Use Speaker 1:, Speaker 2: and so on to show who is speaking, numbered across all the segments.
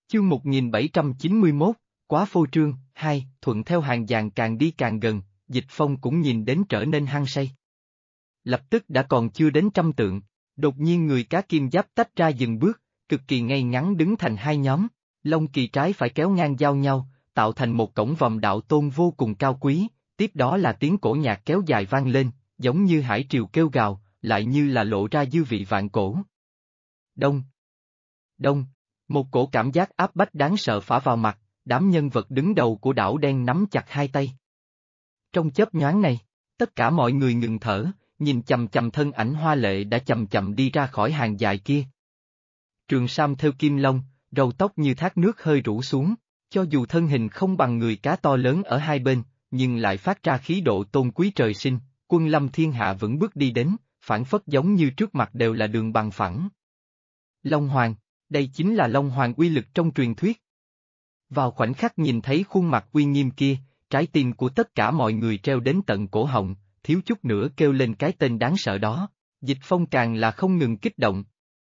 Speaker 1: Chương 1791, quá phô trương, 2, thuận theo hàng dàn càng đi càng gần, Dịch Phong cũng nhìn đến trở nên hăng say. Lập tức đã còn chưa đến trăm tượng, đột nhiên người cá kim giáp tách ra dừng bước, cực kỳ ngay ngắn đứng thành hai nhóm, lông kỳ trái phải kéo ngang giao nhau, tạo thành một cổng vòm đạo tôn vô cùng cao quý, tiếp đó là tiếng cổ nhạc kéo dài vang lên, giống như hải triều kêu gào, lại như là lộ ra dư vị vạn cổ. Đông. Đông. Một cổ cảm giác áp bách đáng sợ phả vào mặt, đám nhân vật đứng đầu của đảo đen nắm chặt hai tay. Trong chớp nhoáng này, tất cả mọi người ngừng thở, nhìn chằm chằm thân ảnh hoa lệ đã chậm chậm đi ra khỏi hàng dài kia. Trường sam theo kim long, râu tóc như thác nước hơi rủ xuống, cho dù thân hình không bằng người cá to lớn ở hai bên, nhưng lại phát ra khí độ tôn quý trời sinh, quân lâm thiên hạ vững bước đi đến, phảng phất giống như trước mặt đều là đường bằng phẳng. Long Hoàng, đây chính là Long Hoàng uy lực trong truyền thuyết. Vào khoảnh khắc nhìn thấy khuôn mặt uy nghiêm kia, trái tim của tất cả mọi người treo đến tận cổ họng, thiếu chút nữa kêu lên cái tên đáng sợ đó, Dịch Phong càng là không ngừng kích động.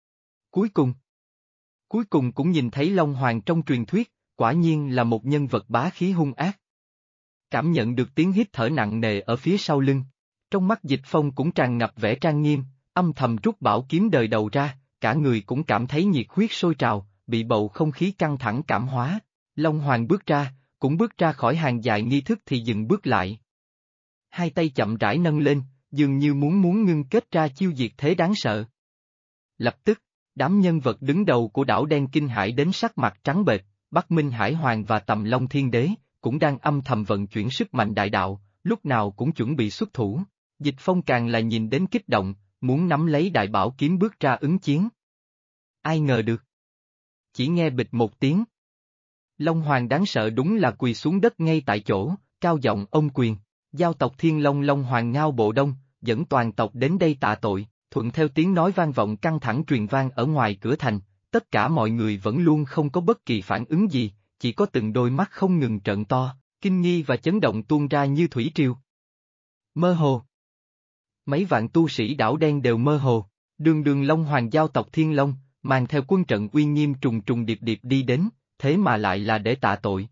Speaker 1: Cuối cùng cũng nhìn thấy Long Hoàng trong truyền thuyết, quả nhiên là một nhân vật bá khí hung ác. Cảm nhận được tiếng hít thở nặng nề ở phía sau lưng, trong mắt Dịch Phong cũng tràn ngập vẻ trang nghiêm, âm thầm rút bảo kiếm đời đầu ra, cả người cũng cảm thấy nhiệt huyết sôi trào, bị bầu không khí căng thẳng cảm hóa. Long Hoàng bước ra, cũng bước ra khỏi hàng dài nghi thức thì dừng bước lại. Hai tay chậm rãi nâng lên, dường như muốn ngưng kết ra chiêu diệt thế đáng sợ. Lập tức, đám nhân vật đứng đầu của đảo đen kinh hãi đến sắc mặt trắng bệch, Bắc Minh Hải Hoàng và Tầm Long Thiên Đế, cũng đang âm thầm vận chuyển sức mạnh đại đạo, lúc nào cũng chuẩn bị xuất thủ. Dịch Phong càng là nhìn đến kích động, muốn nắm lấy đại bảo kiếm bước ra ứng chiến. Ai ngờ được. Chỉ nghe bịch một tiếng. Long Hoàng đáng sợ đúng là quỳ xuống đất ngay tại chỗ, cao giọng ôm quyền, giao tộc Thiên Long Long Hoàng Ngao Bộ Đông, dẫn toàn tộc đến đây tạ tội, thuận theo tiếng nói vang vọng căng thẳng truyền vang ở ngoài cửa thành, tất cả mọi người vẫn luôn không có bất kỳ phản ứng gì, chỉ có từng đôi mắt không ngừng trợn to, kinh nghi và chấn động tuôn ra như thủy triều. Mơ hồ. Mấy vạn tu sĩ đảo đen đều mơ hồ, đường Long Hoàng giao tộc Thiên Long, mang theo quân trận uy nghiêm trùng trùng điệp điệp đi đến, thế mà lại là để tạ tội.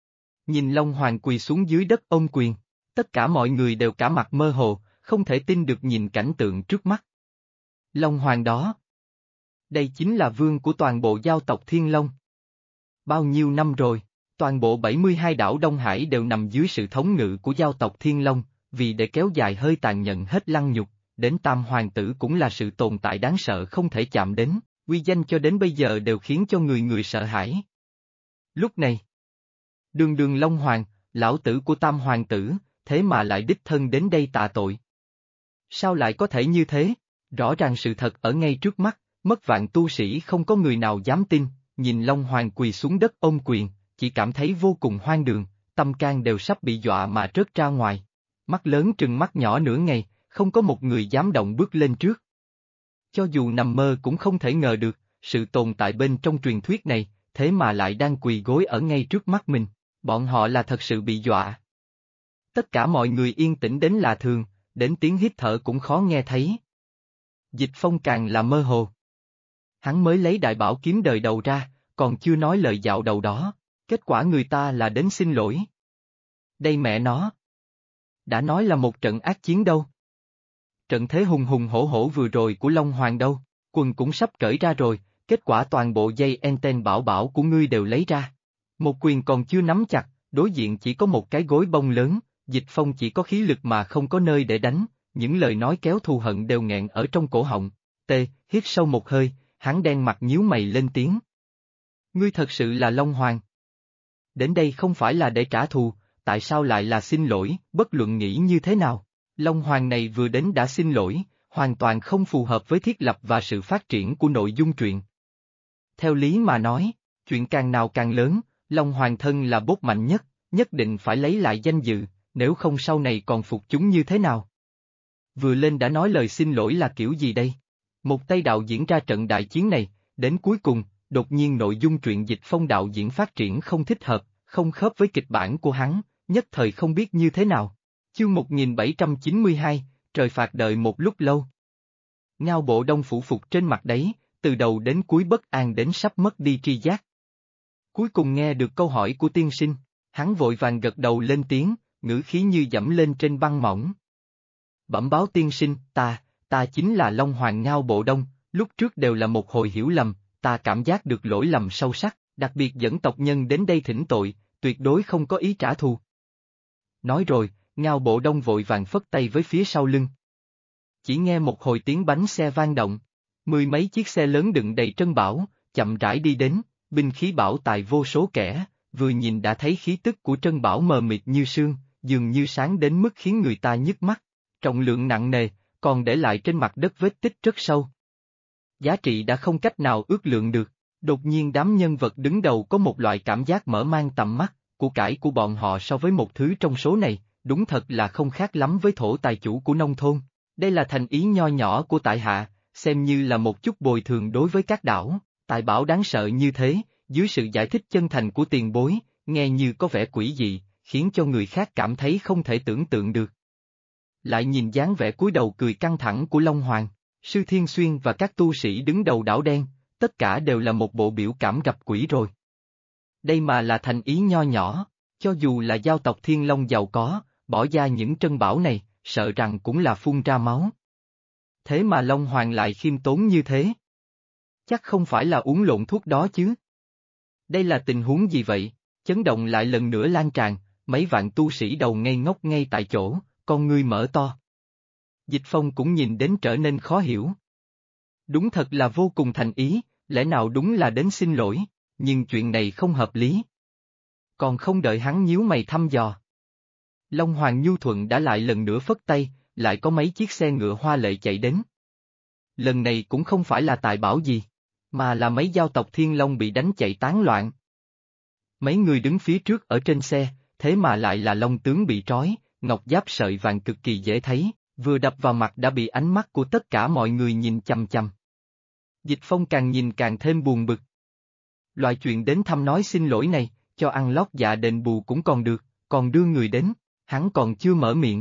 Speaker 1: Nhìn Long Hoàng quỳ xuống dưới đất ôm quyền, tất cả mọi người đều cả mặt mơ hồ, không thể tin được nhìn cảnh tượng trước mắt. Long Hoàng đó. Đây chính là vương của toàn bộ giao tộc Thiên Long. Bao nhiêu năm rồi, toàn bộ 72 đảo Đông Hải đều nằm dưới sự thống ngự của giao tộc Thiên Long, vì để kéo dài hơi tàn nhẫn hết lăng nhục, đến Tam Hoàng tử cũng là sự tồn tại đáng sợ không thể chạm đến, uy danh cho đến bây giờ đều khiến cho người người sợ hãi. Lúc này, đường Long Hoàng, lão tử của Tam Hoàng tử, thế mà lại đích thân đến đây tạ tội. Sao lại có thể như thế? Rõ ràng sự thật ở ngay trước mắt, mất vạn tu sĩ không có người nào dám tin, nhìn Long Hoàng quỳ xuống đất ôm quyền, chỉ cảm thấy vô cùng hoang đường, tâm can đều sắp bị dọa mà rớt ra ngoài. Mắt lớn trừng mắt nhỏ nửa ngày, không có một người dám động bước lên trước. Cho dù nằm mơ cũng không thể ngờ được, sự tồn tại bên trong truyền thuyết này, thế mà lại đang quỳ gối ở ngay trước mắt mình, bọn họ là thật sự bị dọa. Tất cả mọi người yên tĩnh đến lạ thường, đến tiếng hít thở cũng khó nghe thấy. Dịch Phong càng là mơ hồ. Hắn mới lấy đại bảo kiếm đời đầu ra, còn chưa nói lời dạo đầu đó, kết quả người ta là đến xin lỗi. Đây mẹ nó. Đã nói là một trận ác chiến đâu. Trận thế hùng hùng hổ hổ vừa rồi của Long Hoàng đâu, quần cũng sắp cởi ra rồi, kết quả toàn bộ dây anten bảo bảo của ngươi đều lấy ra. Một quyền còn chưa nắm chặt, đối diện chỉ có một cái gối bông lớn, Dịch Phong chỉ có khí lực mà không có nơi để đánh, những lời nói kéo thù hận đều nghẹn ở trong cổ họng. Hít sâu một hơi, hắn đen mặt nhíu mày lên tiếng. Ngươi thật sự là Long Hoàng. Đến đây không phải là để trả thù, tại sao lại là xin lỗi, bất luận nghĩ như thế nào. Long Hoàng này vừa đến đã xin lỗi, hoàn toàn không phù hợp với thiết lập và sự phát triển của nội dung truyện. Theo lý mà nói, chuyện càng nào càng lớn, Long Hoàng thân là bốt mạnh nhất, nhất định phải lấy lại danh dự, nếu không sau này còn phục chúng như thế nào. Vừa lên đã nói lời xin lỗi là kiểu gì đây? Một tay đạo diễn ra trận đại chiến này, đến cuối cùng, đột nhiên nội dung truyện Dịch Phong đạo diễn phát triển không thích hợp, không khớp với kịch bản của hắn, nhất thời không biết như thế nào. Chương 1792, trời phạt đợi một lúc lâu. Ngao Bộ Đông phủ phục trên mặt đấy, từ đầu đến cuối bất an đến sắp mất đi tri giác. Cuối cùng nghe được câu hỏi của tiên sinh, hắn vội vàng gật đầu lên tiếng, ngữ khí như dẫm lên trên băng mỏng. Bẩm báo tiên sinh, ta chính là Long Hoàng Ngao Bộ Đông, lúc trước đều là một hồi hiểu lầm, ta cảm giác được lỗi lầm sâu sắc, đặc biệt dẫn tộc nhân đến đây thỉnh tội, tuyệt đối không có ý trả thù. Nói rồi, Ngao Bộ Đông vội vàng phất tay với phía sau lưng. Chỉ nghe một hồi tiếng bánh xe vang động, mười mấy chiếc xe lớn đựng đầy trân bảo, chậm rãi đi đến, binh khí bảo tài vô số kẻ, vừa nhìn đã thấy khí tức của trân bảo mờ mịt như sương, dường như sáng đến mức khiến người ta nhức mắt, trọng lượng nặng nề, còn để lại trên mặt đất vết tích rất sâu. Giá trị đã không cách nào ước lượng được, đột nhiên đám nhân vật đứng đầu có một loại cảm giác mở mang tầm mắt, của cải của bọn họ so với một thứ trong số này, đúng thật là không khác lắm với thổ tài chủ của nông thôn. Đây là thành ý nho nhỏ của tại hạ, xem như là một chút bồi thường đối với các đảo, tài bảo đáng sợ như thế, dưới sự giải thích chân thành của tiền bối, nghe như có vẻ quỷ dị, khiến cho người khác cảm thấy không thể tưởng tượng được. Lại nhìn dáng vẻ cúi đầu cười căng thẳng của Long Hoàng, Sư Thiên Xuyên và các tu sĩ đứng đầu đảo đen, tất cả đều là một bộ biểu cảm gặp quỷ rồi. Đây mà là thành ý nho nhỏ, cho dù là giao tộc Thiên Long giàu có, bỏ ra những trân bảo này, sợ rằng cũng là phun ra máu. Thế mà Long Hoàng lại khiêm tốn như thế. Chắc không phải là uống lộn thuốc đó chứ. Đây là tình huống gì vậy? Chấn động lại lần nữa lan tràn, mấy vạn tu sĩ đầu ngây ngốc ngay tại chỗ, con ngươi mở to. Dịch Phong cũng nhìn đến trở nên khó hiểu. Đúng thật là vô cùng thành ý, lẽ nào đúng là đến xin lỗi, nhưng chuyện này không hợp lý. Còn không đợi hắn nhíu mày thăm dò. Long Hoàng nhu thuận đã lại lần nữa phất tay, lại có mấy chiếc xe ngựa hoa lệ chạy đến. Lần này cũng không phải là tài bảo gì, mà là mấy giao tộc Thiên Long bị đánh chạy tán loạn. Mấy người đứng phía trước ở trên xe, thế mà lại là Long tướng bị trói, ngọc giáp sợi vàng cực kỳ dễ thấy, vừa đập vào mặt đã bị ánh mắt của tất cả mọi người nhìn chằm chằm. Dịch Phong càng nhìn càng thêm buồn bực. Loại chuyện đến thăm nói xin lỗi này, cho ăn lót dạ đền bù cũng còn được, còn đưa người đến, hắn còn chưa mở miệng.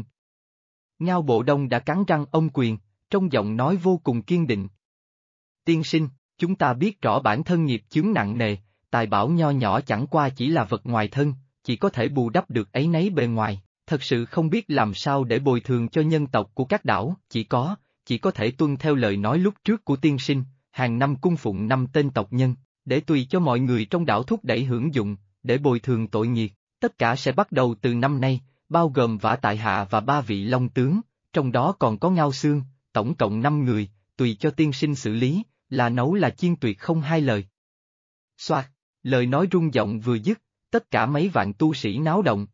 Speaker 1: Ngao Bộ Đông đã cắn răng ôm quyền, trong giọng nói vô cùng kiên định. Tiên sinh, chúng ta biết rõ bản thân nghiệp chướng nặng nề, tài bảo nho nhỏ chẳng qua chỉ là vật ngoài thân, chỉ có thể bù đắp được áy náy bề ngoài, thật sự không biết làm sao để bồi thường cho nhân tộc của các đảo, chỉ có thể tuân theo lời nói lúc trước của tiên sinh, hàng năm cung phụng 5 tên tộc nhân, để tùy cho mọi người trong đảo thúc đẩy hưởng dụng, để bồi thường tội nghiệt, tất cả sẽ bắt đầu từ năm nay, bao gồm Vả Tại Hạ và 3 vị Long tướng, trong đó còn có Ngao Xương, tổng cộng 5 người, tùy cho tiên sinh xử lý, là nấu là chiên tuyệt không hai lời. Xoạt, lời nói rung giọng vừa dứt, tất cả mấy vạn tu sĩ náo động.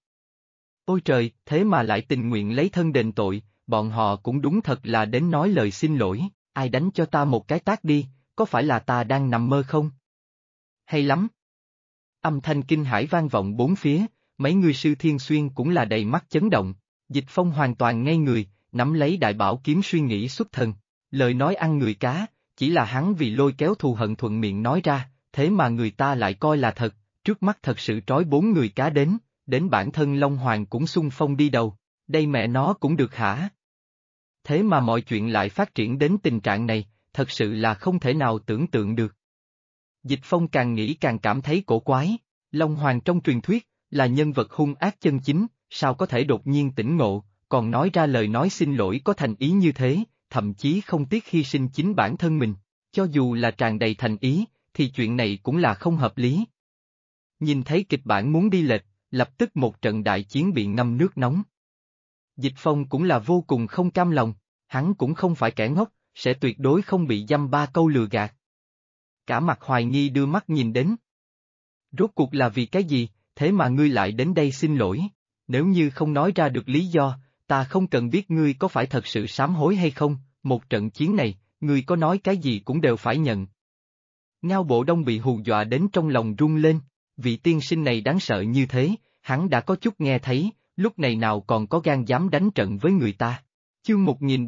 Speaker 1: Ôi trời, thế mà lại tình nguyện lấy thân đền tội, bọn họ cũng đúng thật là đến nói lời xin lỗi, ai đánh cho ta một cái tát đi, có phải là ta đang nằm mơ không? Hay lắm! Âm thanh kinh hãi vang vọng bốn phía, mấy người Sư Thiên Xuyên cũng là đầy mắt chấn động, Dịch Phong hoàn toàn ngây người, nắm lấy đại bảo kiếm suy nghĩ xuất thần, lời nói ăn người cá, chỉ là hắn vì lôi kéo thù hận thuận miệng nói ra, thế mà người ta lại coi là thật, trước mắt thật sự trói 4 người cá đến bản thân Long Hoàng cũng xung phong đi đầu, đây mẹ nó cũng được hả? Thế mà mọi chuyện lại phát triển đến tình trạng này, thật sự là không thể nào tưởng tượng được. Dịch Phong càng nghĩ càng cảm thấy cổ quái, Long Hoàng trong truyền thuyết, là nhân vật hung ác chân chính, sao có thể đột nhiên tỉnh ngộ, còn nói ra lời nói xin lỗi có thành ý như thế, thậm chí không tiếc hy sinh chính bản thân mình, cho dù là tràn đầy thành ý, thì chuyện này cũng là không hợp lý. Nhìn thấy kịch bản muốn đi lệch, lập tức một trận đại chiến bị ngâm nước nóng. Dịch Phong cũng là vô cùng không cam lòng, hắn cũng không phải kẻ ngốc, sẽ tuyệt đối không bị dăm ba câu lừa gạt. Cả mặt hoài nghi đưa mắt nhìn đến. Rốt cuộc là vì cái gì, thế mà ngươi lại đến đây xin lỗi, nếu như không nói ra được lý do, ta không cần biết ngươi có phải thật sự sám hối hay không, một trận chiến này, ngươi có nói cái gì cũng đều phải nhận. Ngao Bộ Đông bị hù dọa đến trong lòng run lên, vị tiên sinh này đáng sợ như thế, hắn đã có chút nghe thấy, lúc này nào còn có gan dám đánh trận với người ta. Chương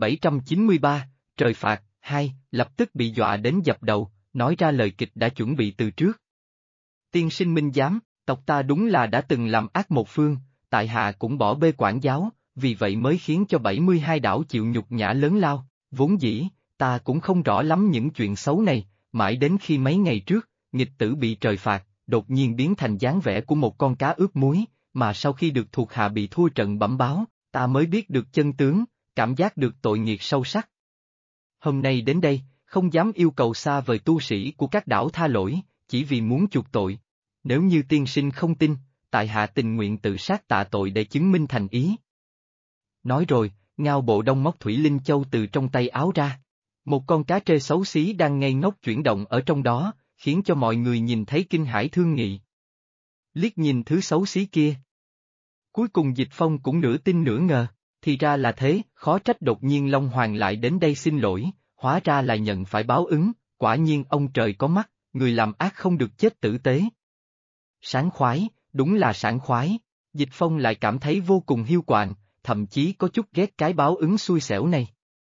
Speaker 1: 1793, trời phạt, 2, lập tức bị dọa đến dập đầu, nói ra lời kịch đã chuẩn bị từ trước. Tiên sinh minh giám, tộc ta đúng là đã từng làm ác một phương, tại hạ cũng bỏ bê quản giáo, vì vậy mới khiến cho 72 đảo chịu nhục nhã lớn lao, vốn dĩ, ta cũng không rõ lắm những chuyện xấu này, mãi đến khi mấy ngày trước, nghịch tử bị trời phạt, đột nhiên biến thành dáng vẻ của một con cá ướp muối, mà sau khi được thuộc hạ bị thua trận bẩm báo, ta mới biết được chân tướng, cảm giác được tội nghiệt sâu sắc. Hôm nay đến đây, không dám yêu cầu xa vời tu sĩ của các đảo tha lỗi, chỉ vì muốn chuộc tội. Nếu như tiên sinh không tin, tại hạ tình nguyện tự sát tạ tội để chứng minh thành ý. Nói rồi, Ngao Bộ Đông móc Thủy Linh Châu từ trong tay áo ra. Một con cá trê xấu xí đang ngây ngốc chuyển động ở trong đó, khiến cho mọi người nhìn thấy kinh hãi thương nghị. Liếc nhìn thứ xấu xí kia. Cuối cùng Dịch Phong cũng nửa tin nửa ngờ, thì ra là thế, khó trách đột nhiên Long Hoàng lại đến đây xin lỗi, hóa ra là nhận phải báo ứng, quả nhiên ông trời có mắt, người làm ác không được chết tử tế. Sảng khoái, đúng là sảng khoái, Dịch Phong lại cảm thấy vô cùng hiu quạnh, thậm chí có chút ghét cái báo ứng xui xẻo này.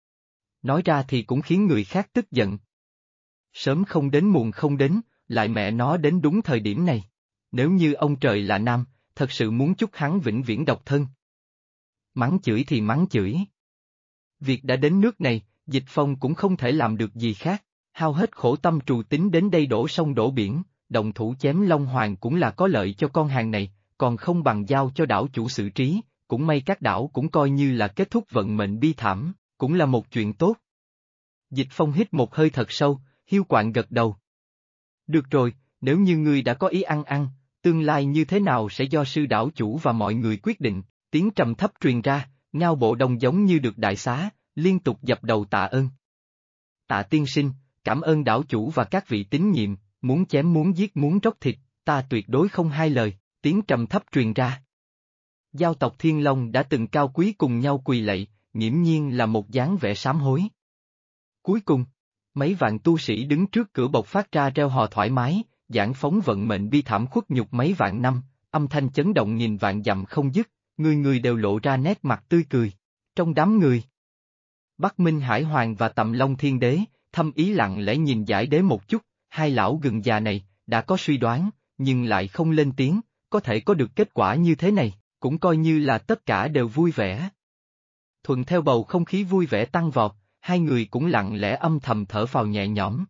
Speaker 1: Nói ra thì cũng khiến người khác tức giận. Sớm không đến muộn không đến, lại mẹ nó đến đúng thời điểm này. Nếu như ông trời là nam, thật sự muốn chúc hắn vĩnh viễn độc thân. Mắng chửi thì mắng chửi. Việc đã đến nước này, Dịch Phong cũng không thể làm được gì khác, hao hết khổ tâm trù tính đến đây đổ sông đổ biển, động thủ chém Long Hoàng cũng là có lợi cho con hàng này, còn không bằng giao cho đảo chủ xử trí, cũng may các đảo cũng coi như là kết thúc vận mệnh bi thảm, cũng là một chuyện tốt. Dịch Phong hít một hơi thật sâu, hiu quạnh gật đầu. Được rồi, nếu như ngươi đã có ý ăn, tương lai như thế nào sẽ do sư đảo chủ và mọi người quyết định, tiếng trầm thấp truyền ra, Ngao Bộ Đông giống như được đại xá, liên tục dập đầu tạ ơn. Tạ tiên sinh, cảm ơn đảo chủ và các vị tín nhiệm, muốn chém muốn giết muốn róc thịt, ta tuyệt đối không hai lời, tiếng trầm thấp truyền ra. Giao tộc Thiên Long đã từng cao quý cùng nhau quỳ lạy, nghiễm nhiên là một dáng vẻ sám hối. Cuối cùng, mấy vạn tu sĩ đứng trước cửa bộc phát ra reo hò thoải mái, giảng phóng vận mệnh bi thảm khuất nhục mấy vạn năm, âm thanh chấn động nghìn vạn dặm không dứt, người người đều lộ ra nét mặt tươi cười. Trong đám người, Bắc Minh Hải Hoàng và Tầm Long Thiên Đế, thâm ý lặng lẽ nhìn Giải Đế một chút, hai lão gừng già này, đã có suy đoán, nhưng lại không lên tiếng, có thể có được kết quả như thế này, cũng coi như là tất cả đều vui vẻ. Thuận theo bầu không khí vui vẻ tăng vọt, hai người cũng lặng lẽ âm thầm thở phào nhẹ nhõm.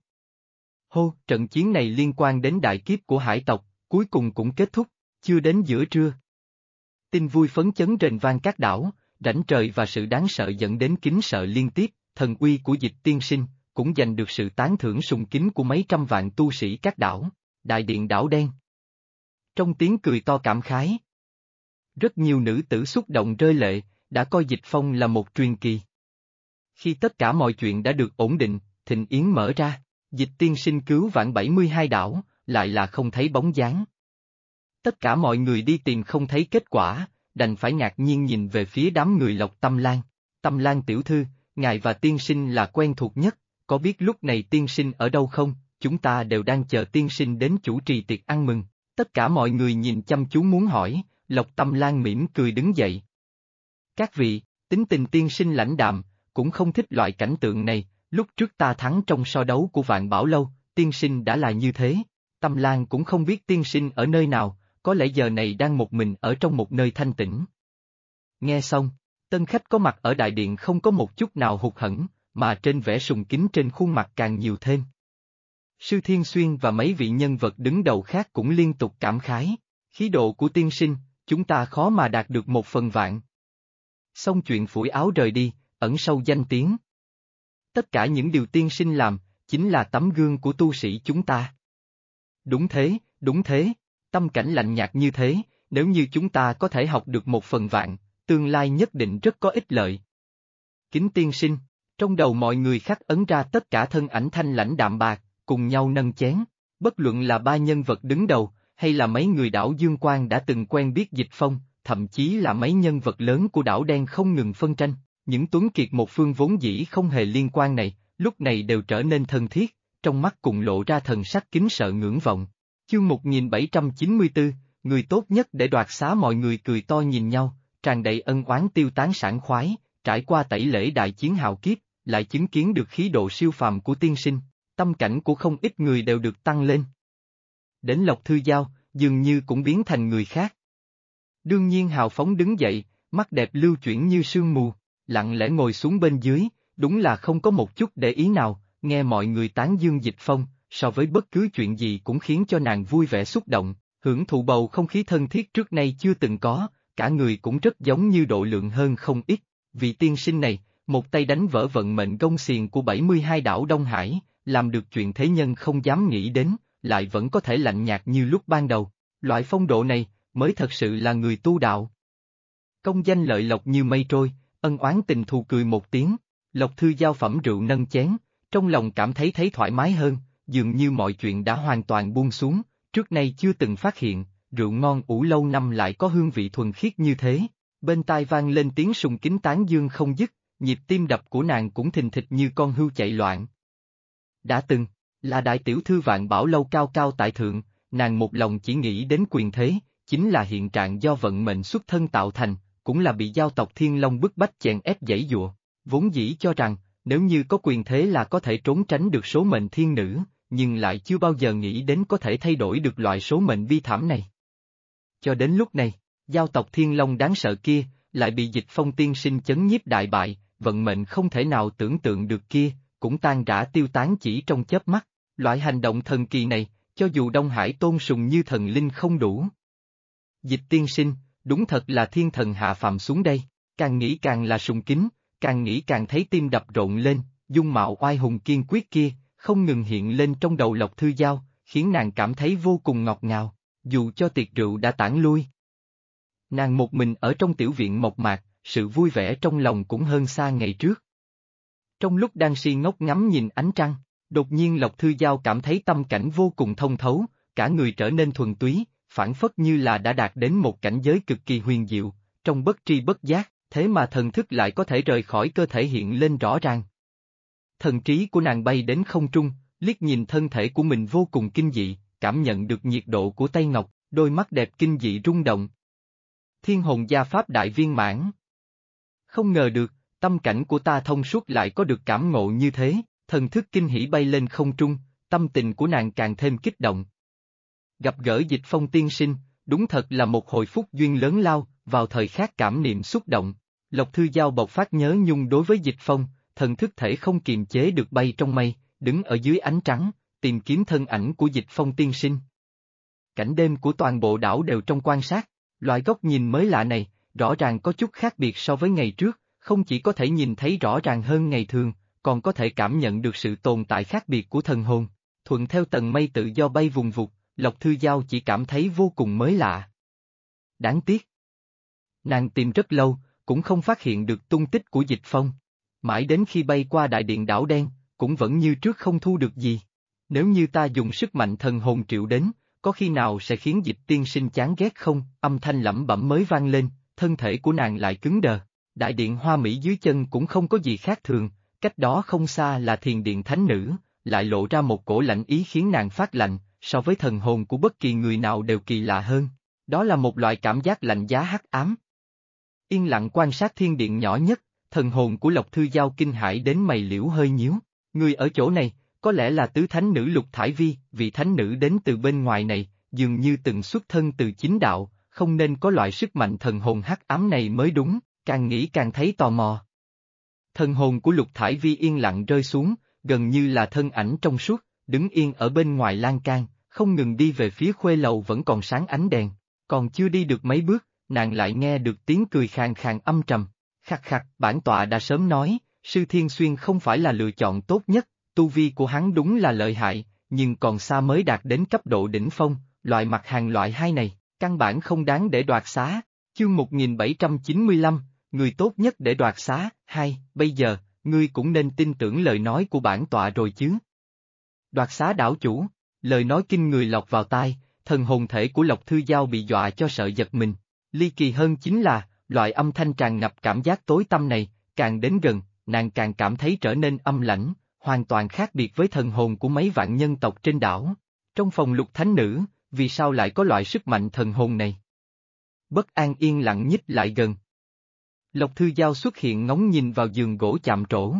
Speaker 1: Hô, trận chiến này liên quan đến đại kiếp của hải tộc, cuối cùng cũng kết thúc, chưa đến giữa trưa. Tin vui phấn chấn rền vang các đảo, rãnh trời và sự đáng sợ dẫn đến kính sợ liên tiếp, thần uy của Dịch tiên sinh, cũng giành được sự tán thưởng sùng kính của mấy trăm vạn tu sĩ các đảo, đại điện đảo đen. Trong tiếng cười to cảm khái, rất nhiều nữ tử xúc động rơi lệ, đã coi Dịch Phong là một truyền kỳ. Khi tất cả mọi chuyện đã được ổn định, thịnh yến mở ra, Dịch tiên sinh cứu vãn 72 đảo, lại là không thấy bóng dáng. Tất cả mọi người đi tìm không thấy kết quả, đành phải ngạc nhiên nhìn về phía đám người Lộc Tâm Lan. Tâm Lan tiểu thư, ngài và tiên sinh là quen thuộc nhất, có biết lúc này tiên sinh ở đâu không? Chúng ta đều đang chờ tiên sinh đến chủ trì tiệc ăn mừng. Tất cả mọi người nhìn chăm chú muốn hỏi, Lộc Tâm Lan mỉm cười đứng dậy. Các vị, tính tình tiên sinh lãnh đạm, cũng không thích loại cảnh tượng này, lúc trước ta thắng trong so đấu của Vạn Bảo Lâu, tiên sinh đã là như thế. Tâm Lan cũng không biết tiên sinh ở nơi nào, có lẽ giờ này đang một mình ở trong một nơi thanh tĩnh. Nghe xong, tân khách có mặt ở đại điện không có một chút nào hụt hẫng, mà trên vẻ sùng kính trên khuôn mặt càng nhiều thêm. Sư Thiên Xuyên và mấy vị nhân vật đứng đầu khác cũng liên tục cảm khái, khí độ của tiên sinh, chúng ta khó mà đạt được 1/100. Xong chuyện phủi áo rời đi, ẩn sâu danh tiếng. Tất cả những điều tiên sinh làm, chính là tấm gương của tu sĩ chúng ta. Đúng thế, tâm cảnh lạnh nhạt như thế, nếu như chúng ta có thể học được 1/100, tương lai nhất định rất có ích lợi. Kính tiên sinh, trong đầu mọi người khắc ấn ra tất cả thân ảnh thanh lãnh đạm bạc, cùng nhau nâng chén, bất luận là ba nhân vật đứng đầu, hay là mấy người đảo Dương Quang đã từng quen biết Dịch Phong, thậm chí là mấy nhân vật lớn của đảo đen không ngừng phân tranh, những tuấn kiệt một phương vốn dĩ không hề liên quan này, lúc này đều trở nên thân thiết, trong mắt cùng lộ ra thần sắc kính sợ ngưỡng vọng. Chương 1794, người tốt nhất để đoạt xá, mọi người cười to nhìn nhau, tràn đầy ân oán tiêu tán sảng khoái, trải qua tẩy lễ đại chiến hạo kiếp, lại chứng kiến được khí độ siêu phàm của tiên sinh, tâm cảnh của không ít người đều được tăng lên. Đến Lộc Thư Giao, dường như cũng biến thành người khác. Đương nhiên hào phóng đứng dậy, mắt đẹp lưu chuyển như sương mù, lặng lẽ ngồi xuống bên dưới, đúng là không có một chút để ý nào, nghe mọi người tán dương Dịch Phong, so với bất cứ chuyện gì cũng khiến cho nàng vui vẻ xúc động, hưởng thụ bầu không khí thân thiết trước nay chưa từng có, cả người cũng rất giống như độ lượng hơn không ít. Vị tiên sinh này, một tay đánh vỡ vận mệnh gông xiềng của 72 đảo Đông Hải, làm được chuyện thế nhân không dám nghĩ đến, lại vẫn có thể lạnh nhạt như lúc ban đầu. Loại phong độ này, mới thật sự là người tu đạo. Công danh lợi lộc như mây trôi, ân oán tình thù cười một tiếng, Lộc Thư Giao phẩm rượu nâng chén, trong lòng cảm thấy thoải mái hơn, dường như mọi chuyện đã hoàn toàn buông xuống, trước nay chưa từng phát hiện, rượu ngon ủ lâu năm lại có hương vị thuần khiết như thế. Bên tai vang lên tiếng sùng kính tán dương không dứt, nhịp tim đập của nàng cũng thình thịch như con hươu chạy loạn. Đã từng, là đại tiểu thư Vạn Bảo Lâu cao cao tại thượng, nàng một lòng chỉ nghĩ đến quyền thế, chính là hiện trạng do vận mệnh xuất thân tạo thành, cũng là bị giao tộc Thiên Long bức bách chèn ép giãy giụa, vốn dĩ cho rằng, nếu như có quyền thế là có thể trốn tránh được số mệnh thiên nữ, nhưng lại chưa bao giờ nghĩ đến có thể thay đổi được loại số mệnh bi thảm này. Cho đến lúc này, giao tộc Thiên Long đáng sợ kia, lại bị Dịch Phong tiên sinh chấn nhiếp đại bại, vận mệnh không thể nào tưởng tượng được kia, cũng tan rã tiêu tán chỉ trong chớp mắt. Loại hành động thần kỳ này, cho dù Đông Hải tôn sùng như thần linh không đủ. Dịch tiên sinh, đúng thật là thiên thần hạ phàm xuống đây, càng nghĩ càng là sùng kính, càng nghĩ càng thấy tim đập rộn lên, dung mạo oai hùng kiên quyết kia, không ngừng hiện lên trong đầu Lộc Thư Giao, khiến nàng cảm thấy vô cùng ngọt ngào, dù cho tiệc rượu đã tản lui. Nàng một mình ở trong tiểu viện mộc mạc, sự vui vẻ trong lòng cũng hơn xa ngày trước. Trong lúc đang si ngốc ngắm nhìn ánh trăng, đột nhiên Lộc Thư Giao cảm thấy tâm cảnh vô cùng thông thấu, cả người trở nên thuần túy, phảng phất như là đã đạt đến một cảnh giới cực kỳ huyền diệu, trong bất tri bất giác, thế mà thần thức lại có thể rời khỏi cơ thể hiện lên rõ ràng. Thần trí của nàng bay đến không trung, liếc nhìn thân thể của mình vô cùng kinh dị, cảm nhận được nhiệt độ của tay ngọc, đôi mắt đẹp kinh dị rung động. Thiên hồn gia pháp đại viên mãn. Không ngờ được, tâm cảnh của ta thông suốt lại có được cảm ngộ như thế, thần thức kinh hỉ bay lên không trung, tâm tình của nàng càng thêm kích động. Gặp gỡ Dịch Phong tiên sinh, đúng thật là một hồi phúc duyên lớn lao, vào thời khắc cảm niệm xúc động. Lộc Thư Giao bộc phát nhớ nhung đối với Dịch Phong, thần thức thể không kiềm chế được bay trong mây, đứng ở dưới ánh trắng, tìm kiếm thân ảnh của Dịch Phong tiên sinh. Cảnh đêm của toàn bộ đảo đều trong quan sát, loại góc nhìn mới lạ này, rõ ràng có chút khác biệt so với ngày trước, không chỉ có thể nhìn thấy rõ ràng hơn ngày thường, còn có thể cảm nhận được sự tồn tại khác biệt của thần hồn. Thuận theo tầng mây tự do bay vùng vụt, Lộc Thư Giao chỉ cảm thấy vô cùng mới lạ. Đáng tiếc. Nàng tìm rất lâu, cũng không phát hiện được tung tích của Dịch Phong. Mãi đến khi bay qua đại điện đảo đen, cũng vẫn như trước không thu được gì. Nếu như ta dùng sức mạnh thần hồn triệu đến, có khi nào sẽ khiến Dịch tiên sinh chán ghét không? Âm thanh lẩm bẩm mới vang lên, thân thể của nàng lại cứng đờ. Đại điện hoa mỹ dưới chân cũng không có gì khác thường, cách đó không xa là thiền điện thánh nữ, lại lộ ra một cổ lạnh ý khiến nàng phát lạnh, so với thần hồn của bất kỳ người nào đều kỳ lạ hơn. Đó là một loại cảm giác lạnh giá hắc ám. Yên lặng quan sát thiên điện nhỏ nhất, thần hồn của Lộc Thư Giao kinh hãi đến mày liễu hơi nhíu. Người ở chỗ này, có lẽ là tứ thánh nữ Lục Thải Vi, vị thánh nữ đến từ bên ngoài này, dường như từng xuất thân từ chính đạo, không nên có loại sức mạnh thần hồn hắc ám này mới đúng, càng nghĩ càng thấy tò mò. Thần hồn của Lục Thải Vi yên lặng rơi xuống, gần như là thân ảnh trong suốt, đứng yên ở bên ngoài lan can, không ngừng đi về phía khuê lầu vẫn còn sáng ánh đèn, còn chưa đi được mấy bước, nàng lại nghe được tiếng cười khàn khàn âm trầm, khặc khặc, bản tọa đã sớm nói, Sư Thiên Xuyên không phải là lựa chọn tốt nhất, tu vi của hắn đúng là lợi hại, nhưng còn xa mới đạt đến cấp độ đỉnh phong, loại mặt hàng loại hai này, căn bản không đáng để đoạt xá. Chương 1795, người tốt nhất để đoạt xá, hai, bây giờ, ngươi cũng nên tin tưởng lời nói của bản tọa rồi chứ. Đoạt xá đảo chủ, lời nói kinh người lọt vào tai, thần hồn thể của Lộc Thư Giao bị dọa cho sợ giật mình. Ly kỳ hơn chính là, loại âm thanh tràn ngập cảm giác tối tăm này, càng đến gần, nàng càng cảm thấy trở nên âm lãnh, hoàn toàn khác biệt với thần hồn của mấy vạn nhân tộc trên đảo. Trong phòng Lục Thánh Nữ, vì sao lại có loại sức mạnh thần hồn này? Bất an yên lặng nhích lại gần. Lộc Thư Giao xuất hiện ngóng nhìn vào giường gỗ chạm trổ.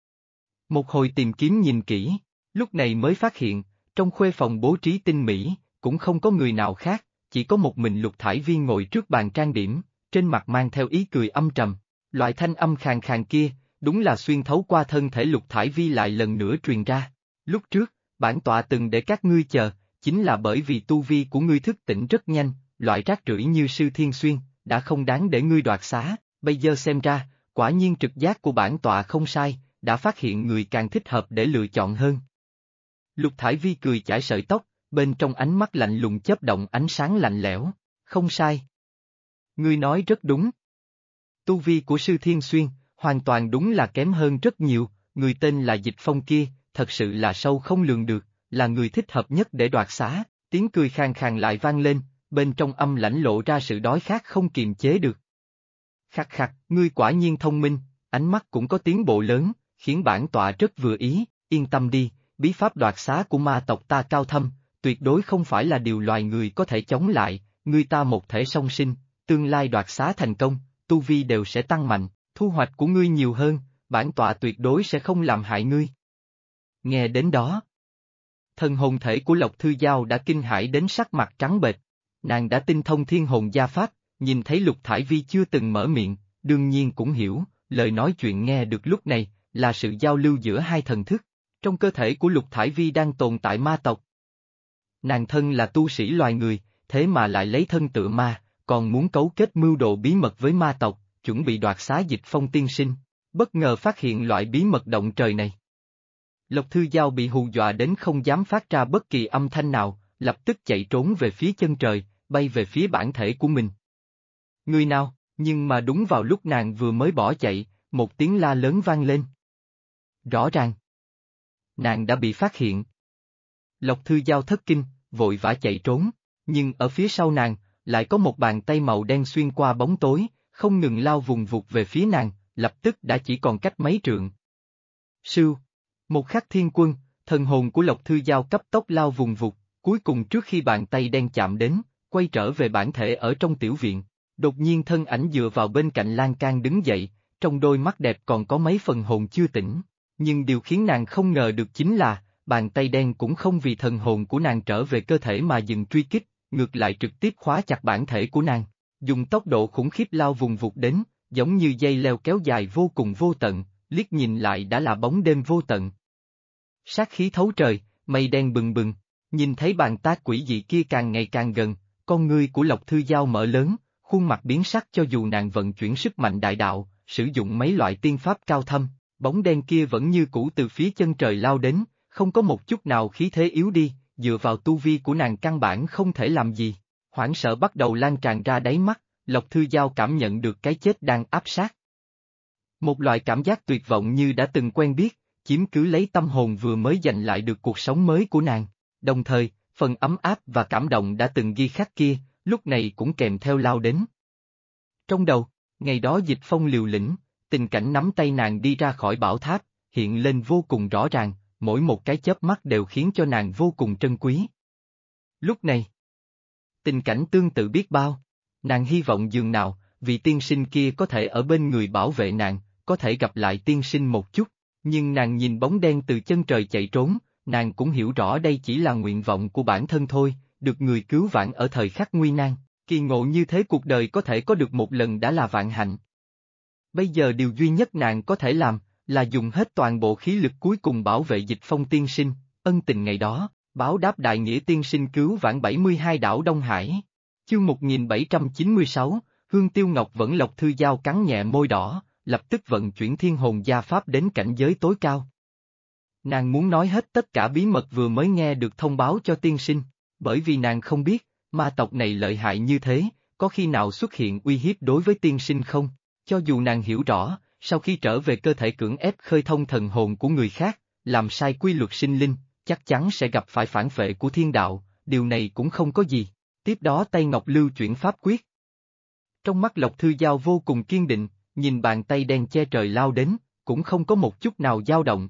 Speaker 1: Một hồi tìm kiếm nhìn kỹ, lúc này mới phát hiện, trong khuê phòng bố trí tinh mỹ, cũng không có người nào khác, chỉ có một mình Lục Thải Vi ngồi trước bàn trang điểm, trên mặt mang theo ý cười âm trầm. Loại thanh âm khàn khàn kia, đúng là xuyên thấu qua thân thể Lục Thải Vi lại lần nữa truyền ra. Lúc trước, Bản tọa từng để các ngươi chờ, chính là bởi vì tu vi của ngươi thức tỉnh rất nhanh, loại rác rưởi như Sư Thiên Xuyên, đã không đáng để ngươi đoạt xá, bây giờ xem ra, quả nhiên trực giác của bản tọa không sai, đã phát hiện người càng thích hợp để lựa chọn hơn. Lục Thải Vi cười chải sợi tóc, bên trong ánh mắt lạnh lùng chớp động ánh sáng lạnh lẽo, không sai. Ngươi nói rất đúng. Tu vi của Sư Thiên Xuyên, hoàn toàn đúng là kém hơn rất nhiều, người tên là Dịch Phong kia, thật sự là sâu không lường được, là người thích hợp nhất để đoạt xá, tiếng cười khàn khàn lại vang lên, bên trong âm lãnh lộ ra sự đói khát không kiềm chế được. Khắc khắc, ngươi quả nhiên thông minh, ánh mắt cũng có tiến bộ lớn, khiến bản tọa rất vừa ý, yên tâm đi, bí pháp đoạt xá của ma tộc ta cao thâm, tuyệt đối không phải là điều loài người có thể chống lại, ngươi ta một thể song sinh, tương lai đoạt xá thành công, tu vi đều sẽ tăng mạnh, thu hoạch của ngươi nhiều hơn, bản tọa tuyệt đối sẽ không làm hại ngươi. Nghe đến đó, thần hồn thể của Lộc Thư Giao đã kinh hãi đến sắc mặt trắng bệch, nàng đã tinh thông thiên hồn gia pháp, nhìn thấy Lục Thải Vi chưa từng mở miệng, đương nhiên cũng hiểu, lời nói chuyện nghe được lúc này, là sự giao lưu giữa hai thần thức, trong cơ thể của Lục Thải Vi đang tồn tại ma tộc. Nàng thân là tu sĩ loài người, thế mà lại lấy thân tựa ma, còn muốn cấu kết mưu đồ bí mật với ma tộc, chuẩn bị đoạt xá Dịch Phong tiên sinh, bất ngờ phát hiện loại bí mật động trời này. Lộc Thư Giao bị hù dọa đến không dám phát ra bất kỳ âm thanh nào, lập tức chạy trốn về phía chân trời, bay về phía bản thể của mình. Người nào, nhưng mà đúng vào lúc nàng vừa mới bỏ chạy, một tiếng la lớn vang lên. Rõ ràng, nàng đã bị phát hiện. Lộc Thư Giao thất kinh, vội vã chạy trốn, nhưng ở phía sau nàng, lại có một bàn tay màu đen xuyên qua bóng tối, không ngừng lao vùng vụt về phía nàng, lập tức đã chỉ còn cách mấy trượng. Sưu, một khắc thiên quân, thần hồn của Lộc Thư Giao cấp tốc lao vùng vụt, cuối cùng trước khi bàn tay đen chạm đến, quay trở về bản thể ở trong tiểu viện, đột nhiên thân ảnh dựa vào bên cạnh lan can đứng dậy, trong đôi mắt đẹp còn có mấy phần hồn chưa tỉnh, nhưng điều khiến nàng không ngờ được chính là, bàn tay đen cũng không vì thần hồn của nàng trở về cơ thể mà dừng truy kích, ngược lại trực tiếp khóa chặt bản thể của nàng, dùng tốc độ khủng khiếp lao vùng vụt đến, giống như dây leo kéo dài vô cùng vô tận, liếc nhìn lại đã là bóng đêm vô tận. Sát khí thấu trời, mây đen bừng bừng, nhìn thấy bàn tác quỷ dị kia càng ngày càng gần, con ngươi của Lộc Thư Giao mở lớn, khuôn mặt biến sắc cho dù nàng vận chuyển sức mạnh đại đạo, sử dụng mấy loại tiên pháp cao thâm, bóng đen kia vẫn như cũ từ phía chân trời lao đến, không có một chút nào khí thế yếu đi, dựa vào tu vi của nàng căn bản không thể làm gì, hoảng sợ bắt đầu lan tràn ra đáy mắt, Lộc Thư Giao cảm nhận được cái chết đang áp sát. Một loại cảm giác tuyệt vọng như đã từng quen biết, chiếm cứ lấy tâm hồn vừa mới giành lại được cuộc sống mới của nàng, đồng thời, phần ấm áp và cảm động đã từng ghi khắc kia, lúc này cũng kèm theo lao đến. Trong đầu, ngày đó Dịch Phong liều lĩnh, tình cảnh nắm tay nàng đi ra khỏi bảo tháp, hiện lên vô cùng rõ ràng, mỗi một cái chớp mắt đều khiến cho nàng vô cùng trân quý. Lúc này, tình cảnh tương tự biết bao, nàng hy vọng dường nào, vì tiên sinh kia có thể ở bên người bảo vệ nàng, có thể gặp lại tiên sinh một chút, nhưng nàng nhìn bóng đen từ chân trời chạy trốn, nàng cũng hiểu rõ đây chỉ là nguyện vọng của bản thân thôi, được người cứu vãn ở thời khắc nguy nan, kỳ ngộ như thế cuộc đời có thể có được một lần đã là vạn hạnh. Bây giờ điều duy nhất nàng có thể làm, là dùng hết toàn bộ khí lực cuối cùng bảo vệ Dịch Phong tiên sinh, ân tình ngày đó, báo đáp đại nghĩa tiên sinh cứu vãn 72 đảo Đông Hải. Chương 1796, Hương Tiêu Ngọc vẫn Lộc Thư Giao cắn nhẹ môi đỏ, lập tức vận chuyển thiên hồn gia pháp đến cảnh giới tối cao. Nàng muốn nói hết tất cả bí mật vừa mới nghe được thông báo cho tiên sinh, bởi vì nàng không biết, ma tộc này lợi hại như thế, có khi nào xuất hiện uy hiếp đối với tiên sinh không? Cho dù nàng hiểu rõ, sau khi trở về cơ thể cưỡng ép khơi thông thần hồn của người khác, làm sai quy luật sinh linh, chắc chắn sẽ gặp phải phản phệ của thiên đạo, điều này cũng không có gì. Tiếp đó tay Ngọc lưu chuyển pháp quyết. Trong mắt Lộc Thư Giao vô cùng kiên định, nhìn bàn tay đen che trời lao đến, cũng không có một chút nào dao động.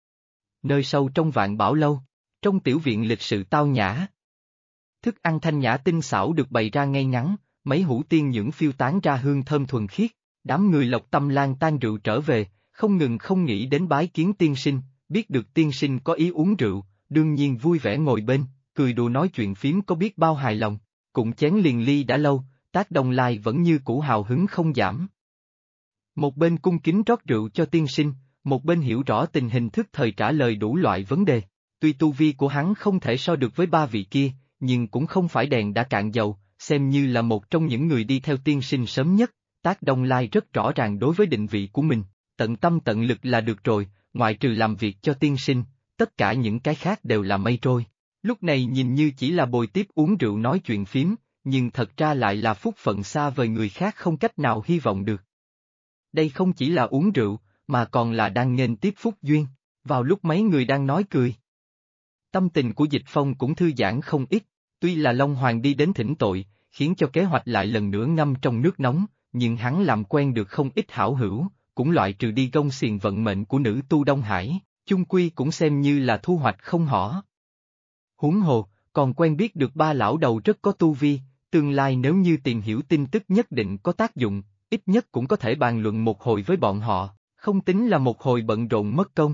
Speaker 1: Nơi sâu trong Vạn Bảo Lâu, trong tiểu viện lịch sự tao nhã. Thức ăn thanh nhã tinh xảo được bày ra ngay ngắn, mấy hũ tiên nhưỡng phiêu tán ra hương thơm thuần khiết, đám người Lộc Tâm Lan tan rượu trở về, không ngừng không nghĩ đến bái kiến tiên sinh, biết được tiên sinh có ý uống rượu, đương nhiên vui vẻ ngồi bên, cười đùa nói chuyện phím có biết bao hài lòng, cũng chén liền ly đã lâu, Tác Đông Lai vẫn như cũ hào hứng không giảm. Một bên cung kính rót rượu cho tiên sinh, một bên hiểu rõ tình hình thức thời trả lời đủ loại vấn đề. Tuy tu vi của hắn không thể so được với ba vị kia, nhưng cũng không phải đèn đã cạn dầu, xem như là một trong những người đi theo tiên sinh sớm nhất. Tác Đông Lai rất rõ ràng đối với định vị của mình, tận tâm tận lực là được rồi, ngoại trừ làm việc cho tiên sinh, tất cả những cái khác đều là mây trôi. Lúc này nhìn như chỉ là bồi tiếp uống rượu nói chuyện phím, nhưng thật ra lại là phúc phận xa vời người khác không cách nào hy vọng được. Đây không chỉ là uống rượu, mà còn là đang nghênh tiếp phúc duyên, vào lúc mấy người đang nói cười. Tâm tình của Dịch Phong cũng thư giãn không ít, tuy là Long Hoàng đi đến thỉnh tội, khiến cho kế hoạch lại lần nữa ngâm trong nước nóng, nhưng hắn làm quen được không ít hảo hữu, cũng loại trừ đi gông xiềng vận mệnh của nữ tu Đông Hải, chung quy cũng xem như là thu hoạch không hỏ. Huống hồ, còn quen biết được ba lão đầu rất có tu vi, tương lai nếu như tìm hiểu tin tức nhất định có tác dụng, ít nhất cũng có thể bàn luận một hồi với bọn họ, không tính là một hồi bận rộn mất công.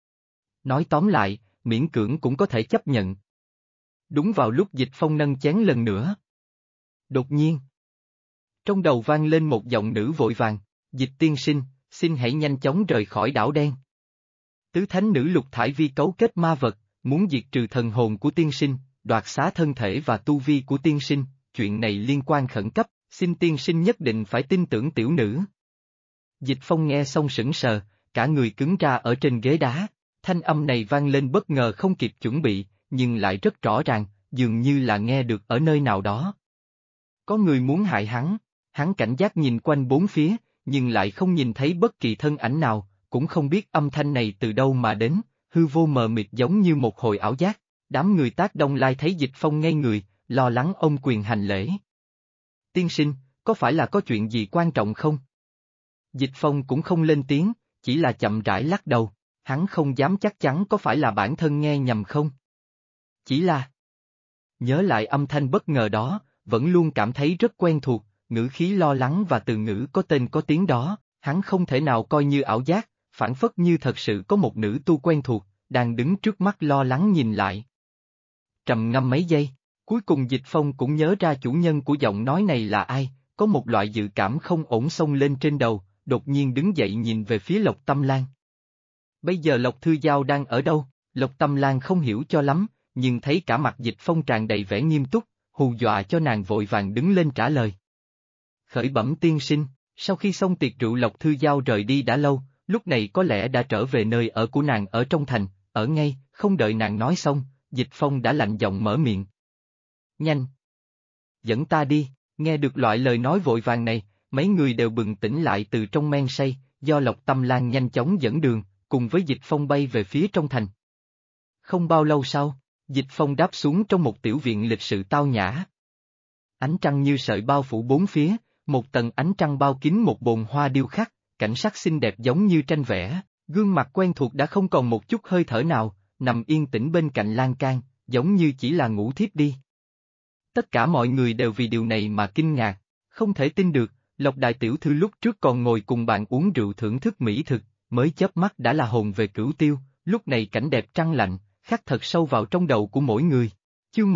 Speaker 1: Nói tóm lại, miễn cưỡng cũng có thể chấp nhận. Đúng vào lúc Dịch Phong nâng chén lần nữa. Đột nhiên, trong đầu vang lên một giọng nữ vội vàng, Dịch tiên sinh, xin hãy nhanh chóng rời khỏi đảo đen. Tứ thánh nữ Lục Thải Vi cấu kết ma vật, muốn diệt trừ thần hồn của tiên sinh, đoạt xá thân thể và tu vi của tiên sinh, chuyện này liên quan khẩn cấp, xin tiên sinh nhất định phải tin tưởng tiểu nữ. Dịch Phong nghe xong sững sờ, cả người cứng ra ở trên ghế đá, thanh âm này vang lên bất ngờ không kịp chuẩn bị, nhưng lại rất rõ ràng, dường như là nghe được ở nơi nào đó. Có người muốn hại hắn cảnh giác nhìn quanh bốn phía, nhưng lại không nhìn thấy bất kỳ thân ảnh nào, cũng không biết âm thanh này từ đâu mà đến, hư vô mờ mịt giống như một hồi ảo giác. Đám người Tác Đông Lai thấy Dịch Phong ngây người, lo lắng ôm quyền hành lễ. Tiên sinh, có phải là có chuyện gì quan trọng không? Dịch Phong cũng không lên tiếng, chỉ là chậm rãi lắc đầu, hắn không dám chắc chắn có phải là bản thân nghe nhầm không. Chỉ là nhớ lại âm thanh bất ngờ đó, vẫn luôn cảm thấy rất quen thuộc, ngữ khí lo lắng và từ ngữ có tên có tiếng đó, hắn không thể nào coi như ảo giác, phản phất như thật sự có một nữ tu quen thuộc, đang đứng trước mắt lo lắng nhìn lại. Trầm ngâm mấy giây, cuối cùng Dịch Phong cũng nhớ ra chủ nhân của giọng nói này là ai, có một loại dự cảm không ổn xông lên trên đầu, đột nhiên đứng dậy nhìn về phía Lộc Tâm Lan. Bây giờ Lộc Thư Giao đang ở đâu? Lộc Tâm Lan không hiểu cho lắm, nhưng thấy cả mặt Dịch Phong tràn đầy vẻ nghiêm túc, hù dọa cho nàng vội vàng đứng lên trả lời. Khởi bẩm tiên sinh, sau khi xong tiệc rượu Lộc Thư Giao rời đi đã lâu, lúc này có lẽ đã trở về nơi ở của nàng ở trong thành, ở ngay, không đợi nàng nói xong, Dịch Phong đã lạnh giọng mở miệng. Nhanh! Dẫn ta đi, nghe được loại lời nói vội vàng này, mấy người đều bừng tỉnh lại từ trong men say, do Lộc Tâm Lan nhanh chóng dẫn đường, cùng với Dịch Phong bay về phía trong thành. Không bao lâu sau, Dịch Phong đáp xuống trong một tiểu viện lịch sự tao nhã. Ánh trăng như sợi bao phủ bốn phía, một tầng ánh trăng bao kín một bồn hoa điêu khắc, cảnh sắc xinh đẹp giống như tranh vẽ, gương mặt quen thuộc đã không còn một chút hơi thở nào, nằm yên tĩnh bên cạnh lan can, giống như chỉ là ngủ thiếp đi. Tất cả mọi người đều vì điều này mà kinh ngạc, không thể tin được, Lộc đại tiểu thư lúc trước còn ngồi cùng bạn uống rượu thưởng thức mỹ thực, mới chớp mắt đã là hồn về cửu tiêu, lúc này cảnh đẹp trăng lạnh, khắc thật sâu vào trong đầu của mỗi người. Chương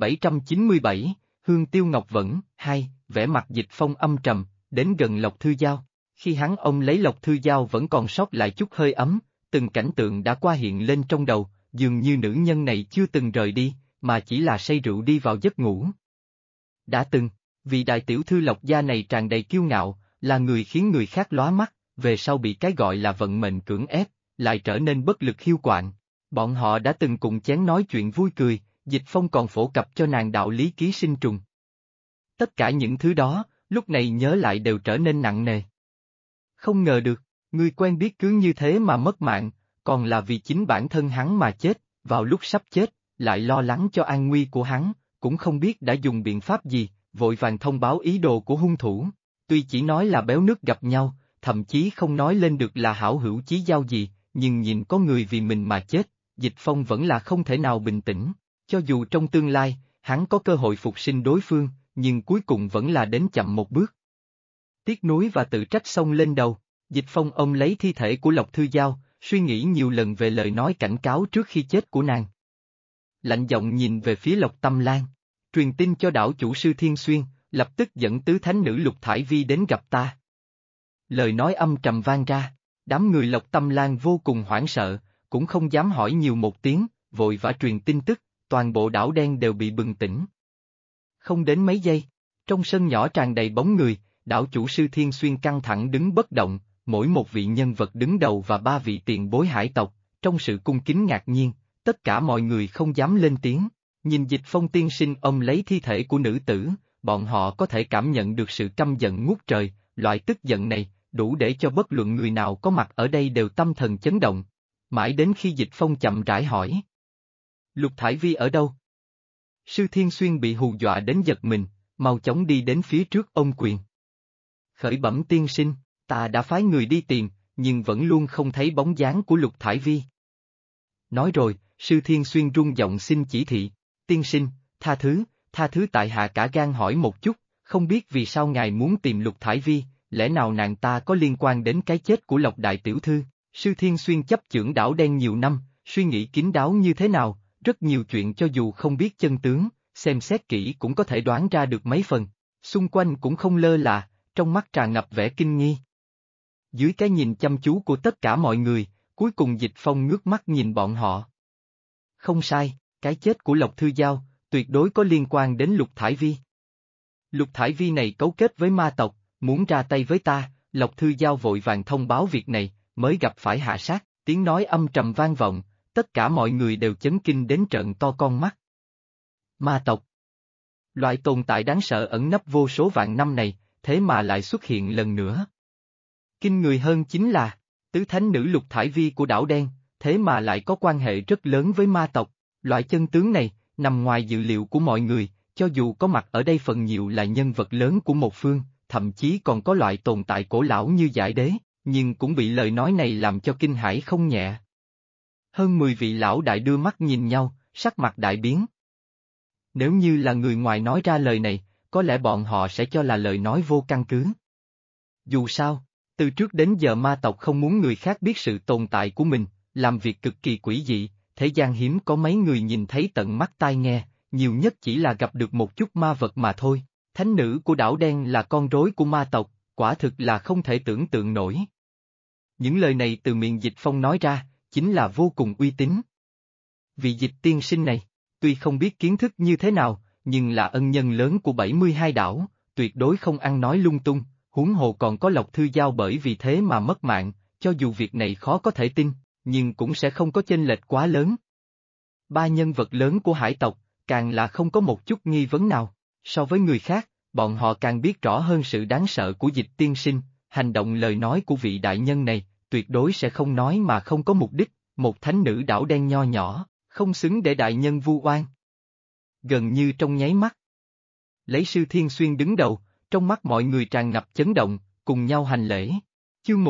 Speaker 1: 1797, Hương Tiêu Ngọc Vẫn, 2, vẻ mặt Dịch Phong âm trầm, đến gần Lộc Thư Giao. Khi hắn ôm lấy Lộc Thư Giao vẫn còn sót lại chút hơi ấm, từng cảnh tượng đã qua hiện lên trong đầu, dường như nữ nhân này chưa từng rời đi, mà chỉ là say rượu đi vào giấc ngủ. Đã từng, vì đại tiểu thư Lộc gia này tràn đầy kiêu ngạo, là người khiến người khác lóa mắt, về sau bị cái gọi là vận mệnh cưỡng ép, lại trở nên bất lực hiu quạnh. Bọn họ đã từng cùng chén nói chuyện vui cười, Dịch Phong còn phổ cập cho nàng đạo lý ký sinh trùng. Tất cả những thứ đó, lúc này nhớ lại đều trở nên nặng nề. Không ngờ được, người quen biết cứ như thế mà mất mạng, còn là vì chính bản thân hắn mà chết, vào lúc sắp chết, lại lo lắng cho an nguy của hắn, cũng không biết đã dùng biện pháp gì, vội vàng thông báo ý đồ của hung thủ. Tuy chỉ nói là béo nước gặp nhau, thậm chí không nói lên được là hảo hữu chí giao gì, nhưng nhìn có người vì mình mà chết, Dịch Phong vẫn là không thể nào bình tĩnh. Cho dù trong tương lai, hắn có cơ hội phục sinh đối phương, nhưng cuối cùng vẫn là đến chậm một bước. Tiếc nuối và tự trách xông lên đầu, Dịch Phong ôm lấy thi thể của Lộc Thư Giao, suy nghĩ nhiều lần về lời nói cảnh cáo trước khi chết của nàng. Lạnh giọng nhìn về phía Lộc Tâm Lan, truyền tin cho đảo chủ sư Thiên Xuyên, lập tức dẫn tứ thánh nữ Lục Thải Vi đến gặp ta. Lời nói âm trầm vang ra, đám người Lộc Tâm Lan vô cùng hoảng sợ, cũng không dám hỏi nhiều một tiếng, vội vã truyền tin tức, toàn bộ đảo đen đều bị bừng tỉnh. Không đến mấy giây, trong sân nhỏ tràn đầy bóng người, đảo chủ Sư Thiên Xuyên căng thẳng đứng bất động, mỗi một vị nhân vật đứng đầu và ba vị tiền bối hải tộc, trong sự cung kính ngạc nhiên, tất cả mọi người không dám lên tiếng. Nhìn Dịch Phong tiên sinh ôm lấy thi thể của nữ tử, bọn họ có thể cảm nhận được sự căm giận ngút trời, loại tức giận này, đủ để cho bất luận người nào có mặt ở đây đều tâm thần chấn động. Mãi đến khi Dịch Phong chậm rãi hỏi. Lục Thải Vi ở đâu? Sư Thiên Xuyên bị hù dọa đến giật mình, mau chóng đi đến phía trước ôm quyền. Khởi bẩm tiên sinh, ta đã phái người đi tìm, nhưng vẫn luôn không thấy bóng dáng của Lục Thải Vi. Nói rồi, Sư Thiên Xuyên rung giọng xin chỉ thị, tiên sinh, tha thứ tại hạ cả gan hỏi một chút, không biết vì sao ngài muốn tìm Lục Thải Vi, lẽ nào nàng ta có liên quan đến cái chết của Lộc Đại Tiểu Thư? Sư Thiên Xuyên chấp chưởng đảo đen nhiều năm, suy nghĩ kín đáo như thế nào, rất nhiều chuyện cho dù không biết chân tướng, xem xét kỹ cũng có thể đoán ra được mấy phần, xung quanh cũng không lơ là, trong mắt tràn ngập vẻ kinh nghi. Dưới cái nhìn chăm chú của tất cả mọi người, cuối cùng Dịch Phong ngước mắt nhìn bọn họ. Không sai, cái chết của Lộc Thư Giao, tuyệt đối có liên quan đến Lục Thải Vi. Lục Thải Vi này cấu kết với ma tộc, muốn ra tay với ta, Lộc Thư Giao vội vàng thông báo việc này, mới gặp phải hạ sát, tiếng nói âm trầm vang vọng, tất cả mọi người đều chấn kinh đến trợn to con mắt. Ma tộc. Loại tồn tại đáng sợ ẩn nấp vô số vạn năm này, thế mà lại xuất hiện lần nữa. Kinh người hơn chính là, tứ thánh nữ Lục Thải Vi của đảo đen, thế mà lại có quan hệ rất lớn với ma tộc, loại chân tướng này, nằm ngoài dự liệu của mọi người, cho dù có mặt ở đây phần nhiều là nhân vật lớn của một phương, thậm chí còn có loại tồn tại cổ lão như Giải Đế, nhưng cũng bị lời nói này làm cho kinh hãi không nhẹ. Hơn 10 vị lão đại đưa mắt nhìn nhau, sắc mặt đại biến. Nếu như là người ngoài nói ra lời này, có lẽ bọn họ sẽ cho là lời nói vô căn cứ. Dù sao, từ trước đến giờ ma tộc không muốn người khác biết sự tồn tại của mình, làm việc cực kỳ quỷ dị, thế gian hiếm có mấy người nhìn thấy tận mắt tai nghe, nhiều nhất chỉ là gặp được một chút ma vật mà thôi. Thánh nữ của đảo đen là con rối của ma tộc, quả thực là không thể tưởng tượng nổi. Những lời này từ miệng Dịch Phong nói ra, chính là vô cùng uy tín. Vị Dịch tiên sinh này, tuy không biết kiến thức như thế nào, nhưng là ân nhân lớn của 72 đảo, tuyệt đối không ăn nói lung tung, huống hồ còn có Lộc Thư Giao bởi vì thế mà mất mạng, cho dù việc này khó có thể tin, nhưng cũng sẽ không có chênh lệch quá lớn. Ba nhân vật lớn của hải tộc, càng là không có một chút nghi vấn nào, so với người khác, bọn họ càng biết rõ hơn sự đáng sợ của Dịch tiên sinh, hành động lời nói của vị đại nhân này, tuyệt đối sẽ không nói mà không có mục đích, một thánh nữ đảo đen nho nhỏ, không xứng để đại nhân vu oan. Gần như trong nháy mắt. Lấy Sư Thiên Xuyên đứng đầu, trong mắt mọi người tràn ngập chấn động, cùng nhau hành lễ. Chương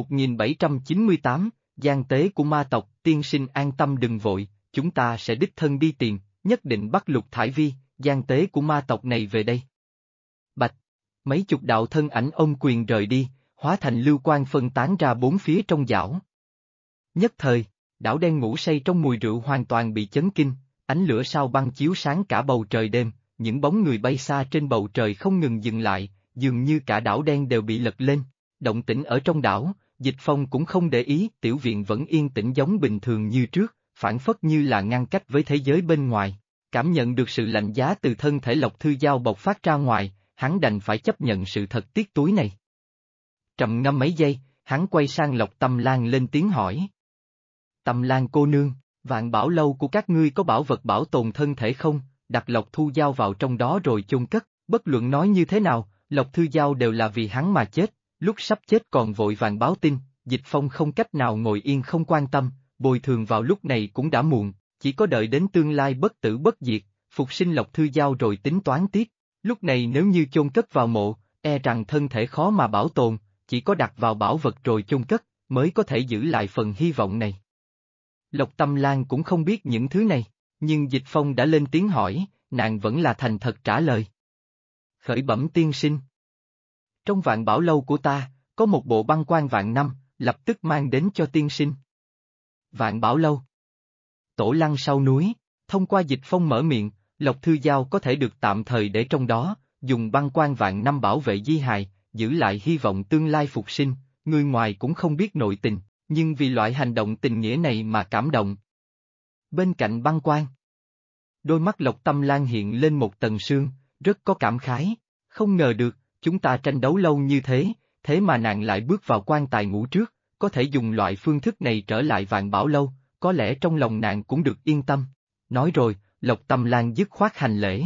Speaker 1: 1798, gian tế của ma tộc, tiên sinh an tâm đừng vội, chúng ta sẽ đích thân đi tìm, nhất định bắt Lục Thải Vi, gian tế của ma tộc này về đây. Bạch, mấy chục đạo thân ảnh ôm quyền rời đi, hóa thành lưu quang phân tán ra bốn phía trong dảo. Nhất thời, đảo đen ngủ say trong mùi rượu hoàn toàn bị chấn kinh, ánh lửa sao băng chiếu sáng cả bầu trời đêm, những bóng người bay xa trên bầu trời không ngừng dừng lại, dường như cả đảo đen đều bị lật lên. Động tĩnh ở trong đảo, Dịch Phong cũng không để ý, tiểu viện vẫn yên tĩnh giống bình thường như trước, phản phất như là ngăn cách với thế giới bên ngoài. Cảm nhận được sự lạnh giá từ thân thể Lộc Thư Giao bộc phát ra ngoài, hắn đành phải chấp nhận sự thật tiếc túi này. Trầm ngâm mấy giây, hắn quay sang Lộc Tâm Lan lên tiếng hỏi. Tâm Lan cô nương, Vạn Bảo Lâu của các ngươi có bảo vật bảo tồn thân thể không, đặt Lộc Thu Giao vào trong đó rồi chôn cất, bất luận nói như thế nào, Lộc Thư Giao đều là vì hắn mà chết, lúc sắp chết còn vội vàng báo tin, Dịch Phong không cách nào ngồi yên không quan tâm, bồi thường vào lúc này cũng đã muộn, chỉ có đợi đến tương lai bất tử bất diệt, phục sinh Lộc Thư Giao rồi tính toán tiếp, lúc này nếu như chôn cất vào mộ, e rằng thân thể khó mà bảo tồn, chỉ có đặt vào bảo vật rồi chôn cất, mới có thể giữ lại phần hy vọng này. Lộc Tâm Lan cũng không biết những thứ này, nhưng Dịch Phong đã lên tiếng hỏi, nàng vẫn là thành thật trả lời. Khởi bẩm tiên sinh. Trong Vạn Bảo Lâu của ta, có một bộ băng quan vạn năm, lập tức mang đến cho tiên sinh. Vạn Bảo Lâu. Tổ Lăng sau núi, thông qua Dịch Phong mở miệng, Lộc Thư Giao có thể được tạm thời để trong đó, dùng băng quan vạn năm bảo vệ di hài, giữ lại hy vọng tương lai phục sinh, người ngoài cũng không biết nội tình, nhưng vì loại hành động tình nghĩa này mà cảm động. Bên cạnh băng quan, đôi mắt Lộc Tâm Lan hiện lên một tầng sương, rất có cảm khái. Không ngờ được, chúng ta tranh đấu lâu như thế, thế mà nàng lại bước vào quan tài ngủ trước, có thể dùng loại phương thức này trở lại Vạn Bảo Lâu, có lẽ trong lòng nàng cũng được yên tâm. Nói rồi, Lộc Tâm Lan dứt khoát hành lễ.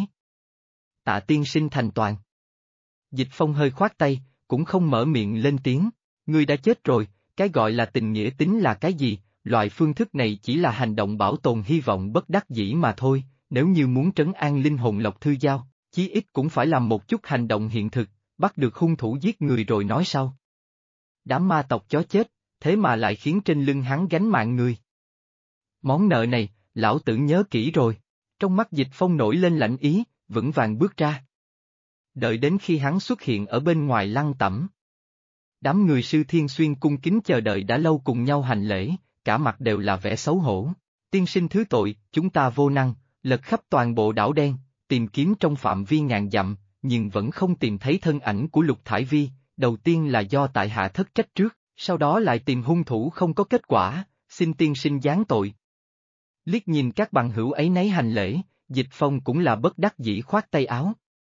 Speaker 1: Tạ tiên sinh thành toàn. Dịch Phong hơi khoát tay, cũng không mở miệng lên tiếng. Ngươi đã chết rồi, cái gọi là tình nghĩa tính là cái gì, loại phương thức này chỉ là hành động bảo tồn hy vọng bất đắc dĩ mà thôi, nếu như muốn trấn an linh hồn Lộc Thư Giao, chí ít cũng phải làm một chút hành động hiện thực, bắt được hung thủ giết người rồi nói sau. Đám ma tộc chó chết, thế mà lại khiến trên lưng hắn gánh mạng người. Món nợ này, lão tử nhớ kỹ rồi. Trong mắt Dịch Phong nổi lên lạnh ý, vững vàng bước ra. Đợi đến khi hắn xuất hiện ở bên ngoài lăng tẩm. Đám người Sư Thiên Xuyên cung kính chờ đợi đã lâu cùng nhau hành lễ, cả mặt đều là vẻ xấu hổ. Tiên sinh thứ tội, chúng ta vô năng, lật khắp toàn bộ đảo đen, tìm kiếm trong phạm vi ngàn dặm, nhưng vẫn không tìm thấy thân ảnh của Lục Thải Vi, đầu tiên là do tại hạ thất trách trước, sau đó lại tìm hung thủ không có kết quả, xin tiên sinh giáng tội. Liếc nhìn các bằng hữu ấy nấy hành lễ, Dịch Phong cũng là bất đắc dĩ khoát tay áo.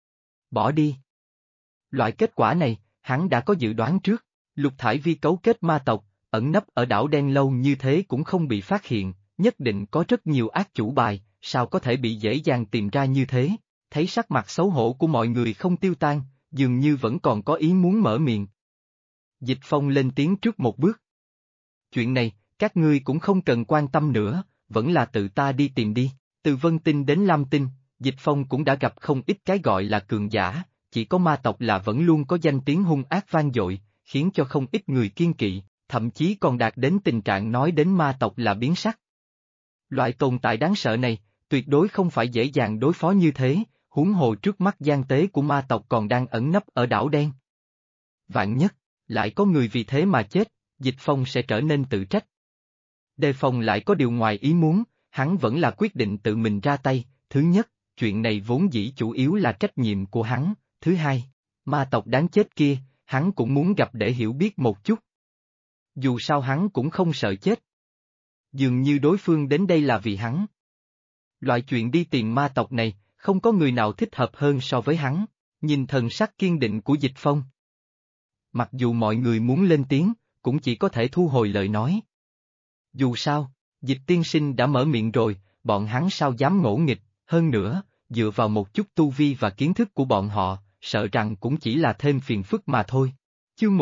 Speaker 1: Bỏ đi. Loại kết quả này, hắn đã có dự đoán trước, Lục Thải Vi cấu kết ma tộc, ẩn nấp ở đảo đen lâu như thế cũng không bị phát hiện, nhất định có rất nhiều ác chủ bài, sao có thể bị dễ dàng tìm ra như thế, thấy sắc mặt xấu hổ của mọi người không tiêu tan, dường như vẫn còn có ý muốn mở miệng. Dịch Phong lên tiếng trước một bước. Chuyện này, các ngươi cũng không cần quan tâm nữa, vẫn là tự ta đi tìm đi, từ Vân Tinh đến Lam Tinh, Dịch Phong cũng đã gặp không ít cái gọi là cường giả, chỉ có ma tộc là vẫn luôn có danh tiếng hung ác vang dội, khiến cho không ít người kiêng kỵ, thậm chí còn đạt đến tình trạng nói đến ma tộc là biến sắc. Loại tồn tại đáng sợ này, tuyệt đối không phải dễ dàng đối phó như thế, huống hồ trước mắt gian tế của ma tộc còn đang ẩn nấp ở đảo đen. Vạn nhất, lại có người vì thế mà chết, Dịch Phong sẽ trở nên tự trách. Đề phòng lại có điều ngoài ý muốn, hắn vẫn là quyết định tự mình ra tay, thứ nhất, chuyện này vốn dĩ chủ yếu là trách nhiệm của hắn, thứ hai, ma tộc đáng chết kia, hắn cũng muốn gặp để hiểu biết một chút. Dù sao hắn cũng không sợ chết. Dường như đối phương đến đây là vì hắn. Loại chuyện đi tìm ma tộc này, không có người nào thích hợp hơn so với hắn, nhìn thần sắc kiên định của Dịch Phong. Mặc dù mọi người muốn lên tiếng, cũng chỉ có thể thu hồi lời nói. Dù sao, Dịch tiên sinh đã mở miệng rồi, bọn hắn sao dám ngỗ nghịch, hơn nữa, dựa vào một chút tu vi và kiến thức của bọn họ, sợ rằng cũng chỉ là thêm phiền phức mà thôi. Chương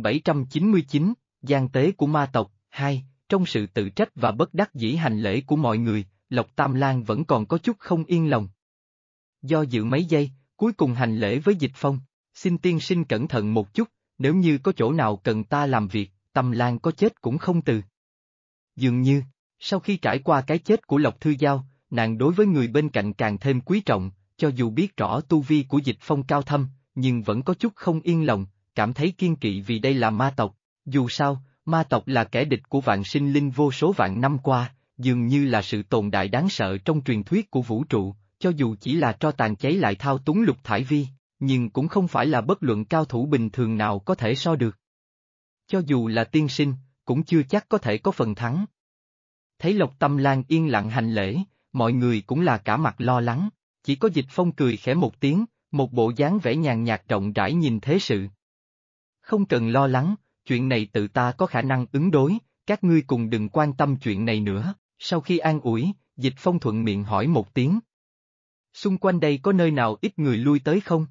Speaker 1: 1799, gian tế của ma tộc, 2, trong sự tự trách và bất đắc dĩ hành lễ của mọi người, Lộc Tam Lan vẫn còn có chút không yên lòng. Do dự mấy giây, cuối cùng hành lễ với Dịch Phong, xin tiên sinh cẩn thận một chút, nếu như có chỗ nào cần ta làm việc, Tâm Lan có chết cũng không từ. Dường như, sau khi trải qua cái chết của Lộc Thư Giao, nàng đối với người bên cạnh càng thêm quý trọng, cho dù biết rõ tu vi của Dịch Phong cao thâm, nhưng vẫn có chút không yên lòng, cảm thấy kiêng kỵ vì đây là ma tộc. Dù sao, ma tộc là kẻ địch của vạn sinh linh vô số vạn năm qua, dường như là sự tồn tại đáng sợ trong truyền thuyết của vũ trụ, cho dù chỉ là tro tàn cháy lại thao túng Lục Thải Vi, nhưng cũng không phải là bất luận cao thủ bình thường nào có thể so được. Cho dù là tiên sinh, cũng chưa chắc có thể có phần thắng. Thấy Lộc Tâm Lan yên lặng hành lễ, mọi người cũng là cả mặt lo lắng, chỉ có Dịch Phong cười khẽ một tiếng, một bộ dáng vẻ nhàn nhạt rộng rãi nhìn thế sự. Không cần lo lắng, chuyện này tự ta có khả năng ứng đối, các ngươi cùng đừng quan tâm chuyện này nữa. Sau khi an ủi, Dịch Phong thuận miệng hỏi một tiếng. Xung quanh đây có nơi nào ít người lui tới không?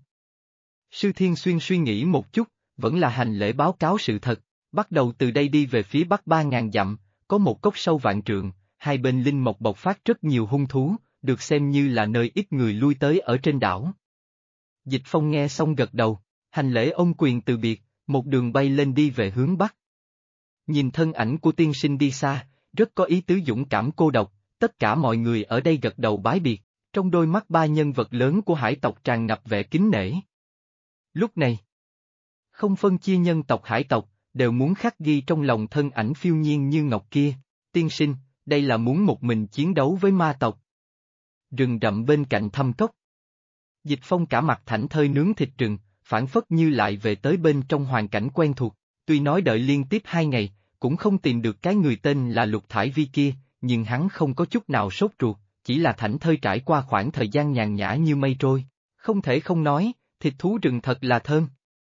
Speaker 1: Sư Thiên Xuyên suy nghĩ một chút, vẫn là hành lễ báo cáo sự thật, bắt đầu từ đây đi về phía bắc 3.000 dặm, có một cốc sâu vạn trượng, hai bên linh mộc bộc phát rất nhiều hung thú, được xem như là nơi ít người lui tới ở trên đảo. Dịch Phong nghe xong gật đầu, hành lễ ôm quyền từ biệt, một đường bay lên đi về hướng bắc. Nhìn thân ảnh của tiên sinh đi xa, rất có ý tứ dũng cảm cô độc, tất cả mọi người ở đây gật đầu bái biệt, trong đôi mắt ba nhân vật lớn của hải tộc tràn ngập vẻ kính nể. Lúc này, không phân chia nhân tộc hải tộc, đều muốn khắc ghi trong lòng thân ảnh phiêu nhiên như ngọc kia, tiên sinh, đây là muốn một mình chiến đấu với ma tộc. Rừng rậm bên cạnh thâm cốc. Dịch Phong cả mặt thảnh thơi nướng thịt rừng, phản phất như lại về tới bên trong hoàn cảnh quen thuộc, tuy nói đợi liên tiếp 2 ngày, cũng không tìm được cái người tên là Lục Thải Vi kia, nhưng hắn không có chút nào sốt ruột, chỉ là thảnh thơi trải qua khoảng thời gian nhàn nhã như mây trôi. Không thể không nói, thịt thú rừng thật là thơm.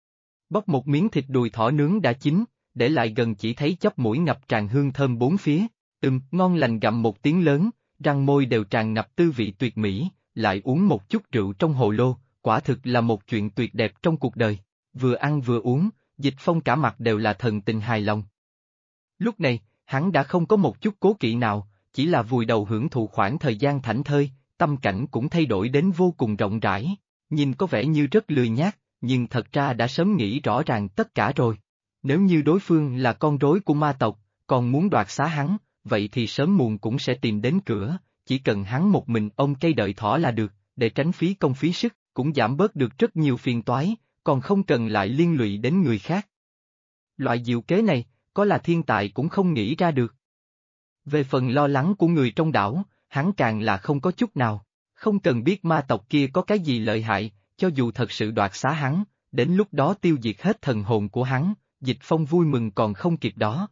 Speaker 1: Bóc một miếng thịt đùi thỏ nướng đã chín, để lại gần chỉ thấy chóp mũi ngập tràn hương thơm bốn phía. Ngon lành gặm một tiếng lớn, răng môi đều tràn ngập tư vị tuyệt mỹ, lại uống một chút rượu trong hồ lô, quả thực là một chuyện tuyệt đẹp trong cuộc đời. Vừa ăn vừa uống, Dịch Phong cả mặt đều là thần tình hài lòng. Lúc này, hắn đã không có một chút cố kỵ nào, chỉ là vùi đầu hưởng thụ khoảng thời gian thảnh thơi, tâm cảnh cũng thay đổi đến vô cùng rộng rãi, nhìn có vẻ như rất lười nhác, nhưng thật ra đã sớm nghĩ rõ ràng tất cả rồi. Nếu như đối phương là con rối của ma tộc, còn muốn đoạt xá hắn, vậy thì sớm muộn cũng sẽ tìm đến cửa, chỉ cần hắn một mình ôm cây đợi thỏ là được, để tránh phí công phí sức, cũng giảm bớt được rất nhiều phiền toái, còn không cần lại liên lụy đến người khác. Loại diệu kế này, có là thiên tài cũng không nghĩ ra được. Về phần lo lắng của người trong đảo, hắn càng là không có chút nào, không cần biết ma tộc kia có cái gì lợi hại, cho dù thật sự đoạt xá hắn, đến lúc đó tiêu diệt hết thần hồn của hắn, Dịch Phong vui mừng còn không kịp đó.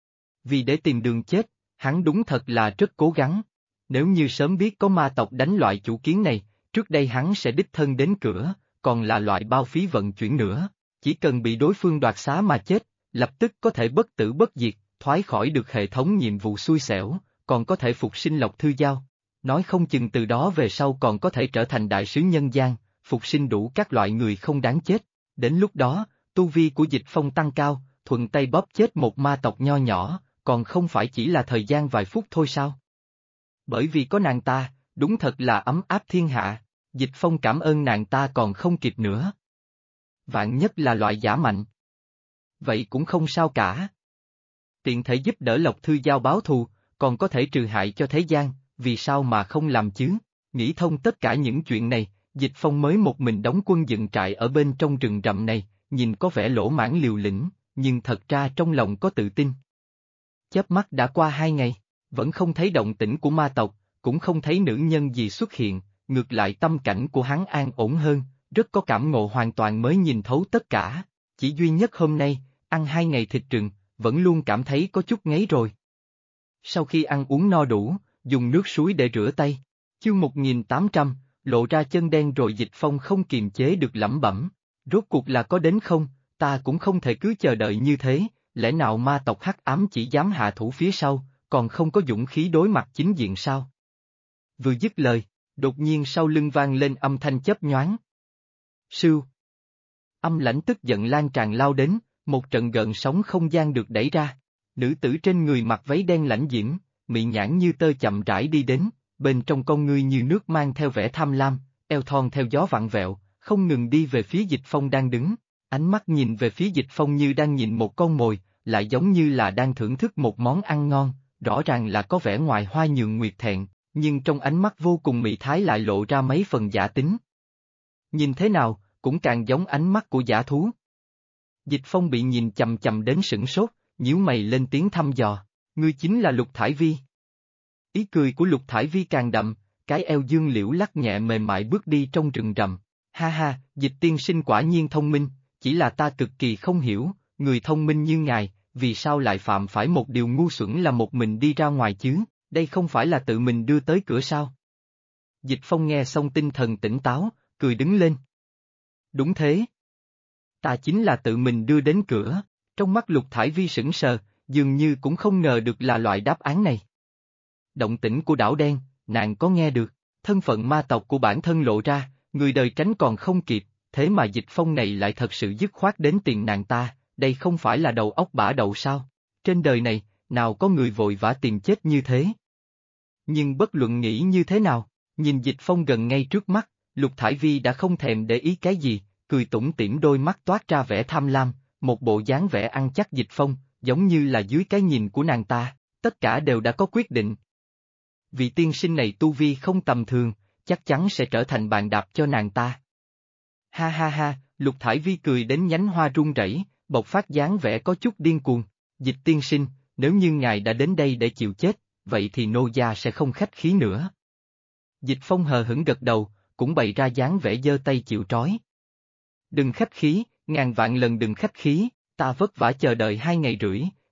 Speaker 1: Vì để tìm đường chết, hắn đúng thật là rất cố gắng. Nếu như sớm biết có ma tộc đánh loại chủ kiến này, trước đây hắn sẽ đích thân đến cửa, còn là loại bao phí vận chuyển nữa. Chỉ cần bị đối phương đoạt xá mà chết, lập tức có thể bất tử bất diệt, thoái khỏi được hệ thống nhiệm vụ xui xẻo, còn có thể phục sinh Lộc Thư Giao. Nói không chừng từ đó về sau còn có thể trở thành đại sứ nhân gian, phục sinh đủ các loại người không đáng chết. Đến lúc đó, tu vi của Dịch Phong tăng cao, thuận tay bóp chết một ma tộc nho nhỏ, còn không phải chỉ là thời gian vài phút thôi sao? Bởi vì có nàng ta, đúng thật là ấm áp thiên hạ, Dịch Phong cảm ơn nàng ta còn không kịp nữa. Vạn nhất là loại giả mạnh. Vậy cũng không sao cả. Tiện thể giúp đỡ Lộc Thư Giao báo thù, còn có thể trừ hại cho thế gian, vì sao mà không làm chứ? Nghĩ thông tất cả những chuyện này, Dịch Phong mới một mình đóng quân dựng trại ở bên trong rừng rậm này, nhìn có vẻ lỗ mãng liều lĩnh, nhưng thật ra trong lòng có tự tin. Chớp mắt đã qua 2 ngày, vẫn không thấy động tĩnh của ma tộc, cũng không thấy nữ nhân gì xuất hiện, ngược lại tâm cảnh của hắn an ổn hơn, rất có cảm ngộ hoàn toàn mới nhìn thấu tất cả. Chỉ duy nhất hôm nay, ăn 2 ngày thịt rừng, vẫn luôn cảm thấy có chút ngấy rồi. Sau khi ăn uống no đủ, dùng nước suối để rửa tay. Chương 1800, lộ ra chân đen rồi Dịch Phong không kiềm chế được lẩm bẩm. Rốt cuộc là có đến không, ta cũng không thể cứ chờ đợi như thế, lẽ nào ma tộc hắc ám chỉ dám hạ thủ phía sau, còn không có dũng khí đối mặt chính diện sao? Vừa dứt lời, đột nhiên sau lưng vang lên âm thanh chớp nhoáng. Sưu. Âm lãnh tức giận lan tràn lao đến, một trận gợn sóng không gian được đẩy ra. Nữ tử trên người mặc váy đen lãnh diễm, mị nhãn như tơ chậm rãi đi đến, bên trong con ngươi như nước mang theo vẻ tham lam, eo thon theo gió vặn vẹo, không ngừng đi về phía Dịch Phong đang đứng. Ánh mắt nhìn về phía Dịch Phong như đang nhìn một con mồi, lại giống như là đang thưởng thức một món ăn ngon, rõ ràng là có vẻ ngoài hoa nhường nguyệt thẹn, nhưng trong ánh mắt vô cùng mị thái lại lộ ra mấy phần giả tính. Nhìn thế nào, cũng càng giống ánh mắt của dã thú. Dịch Phong bị nhìn chầm chầm đến sửng sốt, nhíu mày lên tiếng thăm dò, ngươi chính là Lục Thải Vi. Ý cười của Lục Thải Vi càng đậm, cái eo dương liễu lắc nhẹ mềm mại bước đi trong rừng rậm. Ha ha, Dịch tiên sinh quả nhiên thông minh, chỉ là ta cực kỳ không hiểu, người thông minh như ngài, vì sao lại phạm phải một điều ngu xuẩn là một mình đi ra ngoài chứ, đây không phải là tự mình đưa tới cửa sao? Dịch Phong nghe xong tinh thần tỉnh táo, cười đứng lên. Đúng thế. Ta chính là tự mình đưa đến cửa, trong mắt Lục Thải Vi sững sờ, dường như cũng không ngờ được là loại đáp án này. Động tĩnh của đảo đen, nàng có nghe được, thân phận ma tộc của bản thân lộ ra, người đời tránh còn không kịp, thế mà Dịch Phong này lại thật sự dứt khoát đến tiền nàng ta, đây không phải là đầu óc bả đậu sao? Trên đời này, nào có người vội vã tìm chết như thế? Nhưng bất luận nghĩ như thế nào, nhìn Dịch Phong gần ngay trước mắt, Lục Thải Vi đã không thèm để ý cái gì, cười tủm tỉm đôi mắt toát ra vẻ tham lam, một bộ dáng vẻ ăn chắc Dịch Phong, giống như là dưới cái nhìn của nàng ta, tất cả đều đã có quyết định. Vị tiên sinh này tu vi không tầm thường, chắc chắn sẽ trở thành bàn đạp cho nàng ta. Ha ha ha, Lục Thải Vi cười đến nhánh hoa run rẩy, bộc phát dáng vẻ có chút điên cuồng. Dịch tiên sinh, nếu như ngài đã đến đây để chịu chết, vậy thì nô gia sẽ không khách khí nữa. Dịch Phong hờ hững gật đầu, cũng bày ra dáng vẻ giơ tay chịu trói. Đừng khách khí, ngàn vạn lần đừng khách khí, ta vất vả chờ đợi 2 ngày rưỡi,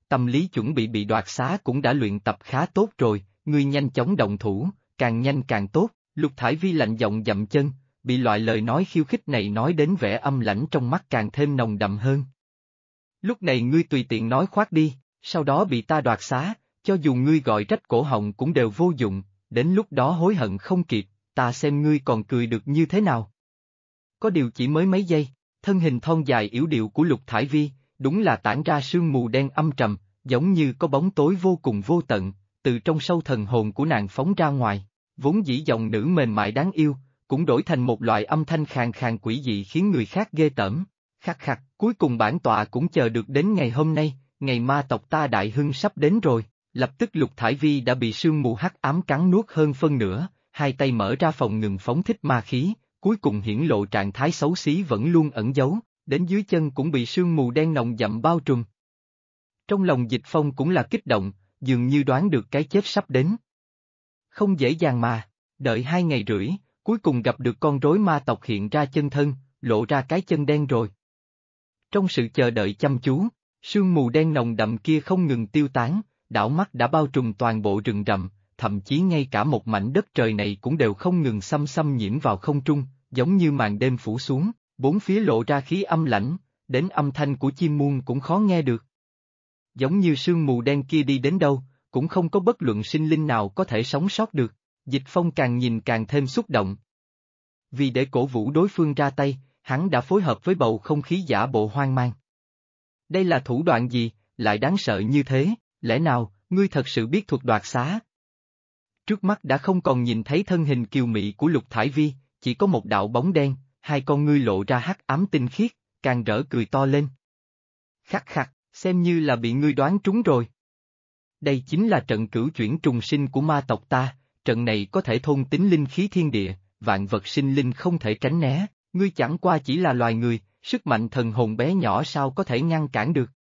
Speaker 1: tâm lý chuẩn bị đoạt xá cũng đã luyện tập khá tốt rồi, ngươi nhanh chóng động thủ, càng nhanh càng tốt, Lục Thải Vi lạnh giọng dậm chân, bị loại lời nói khiêu khích này nói đến vẻ âm lãnh trong mắt càng thêm nồng đậm hơn. Lúc này ngươi tùy tiện nói khoác đi, sau đó bị ta đoạt xá, cho dù ngươi gọi rách cổ họng cũng đều vô dụng, đến lúc đó hối hận không kịp, ta xem ngươi còn cười được như thế nào. Có điều chỉ mới mấy giây, thân hình thon dài yểu điệu của Lục Thải Vi, đúng là tản ra sương mù đen âm trầm, giống như có bóng tối vô cùng vô tận, từ trong sâu thần hồn của nàng phóng ra ngoài, vốn dĩ giọng nữ mềm mại đáng yêu, cũng đổi thành một loại âm thanh khàn khàn quỷ dị khiến người khác ghê tởm. Khắc khắc, cuối cùng bản tọa cũng chờ được đến ngày hôm nay, ngày ma tộc ta đại hưng sắp đến rồi, lập tức Lục Thải Vi đã bị sương mù hắc ám cắn nuốt hơn phân nửa, hai tay mở ra phòng ngừng phóng thích ma khí, cuối cùng hiển lộ trạng thái xấu xí vẫn luôn ẩn giấu, đến dưới chân cũng bị sương mù đen nồng đậm bao trùm. Trong lòng Dịch Phong cũng là kích động, dường như đoán được cái chết sắp đến. Không dễ dàng mà, đợi 2 ngày rưỡi, cuối cùng gặp được con rối ma tộc hiện ra chân thân, lộ ra cái chân đen rồi. Trong sự chờ đợi chăm chú, sương mù đen nồng đậm kia không ngừng tiêu tán, đảo mắt đã bao trùm toàn bộ rừng rậm, thậm chí ngay cả một mảnh đất trời này cũng đều không ngừng xăm nhiễm vào không trung, giống như màn đêm phủ xuống, bốn phía lộ ra khí âm lãnh, đến âm thanh của chim muông cũng khó nghe được. Giống như sương mù đen kia đi đến đâu, cũng không có bất luận sinh linh nào có thể sống sót được, Dịch Phong càng nhìn càng thêm xúc động. Vì để cổ vũ đối phương ra tay, hắn đã phối hợp với bầu không khí giả bộ hoang mang. Đây là thủ đoạn gì, lại đáng sợ như thế, lẽ nào, ngươi thật sự biết thuật đoạt xá? Trước mắt đã không còn nhìn thấy thân hình kiều mị của Lục Thải Vi, chỉ có một đạo bóng đen, hai con ngươi lộ ra hắc ám tinh khiết, càng rỡ cười to lên. Khắc khắc, xem như là bị ngươi đoán trúng rồi. Đây chính là trận cửu chuyển trùng sinh của ma tộc ta, trận này có thể thôn tính linh khí thiên địa, vạn vật sinh linh không thể tránh né, ngươi chẳng qua chỉ là loài người, sức mạnh thần hồn bé nhỏ sao có thể ngăn cản được.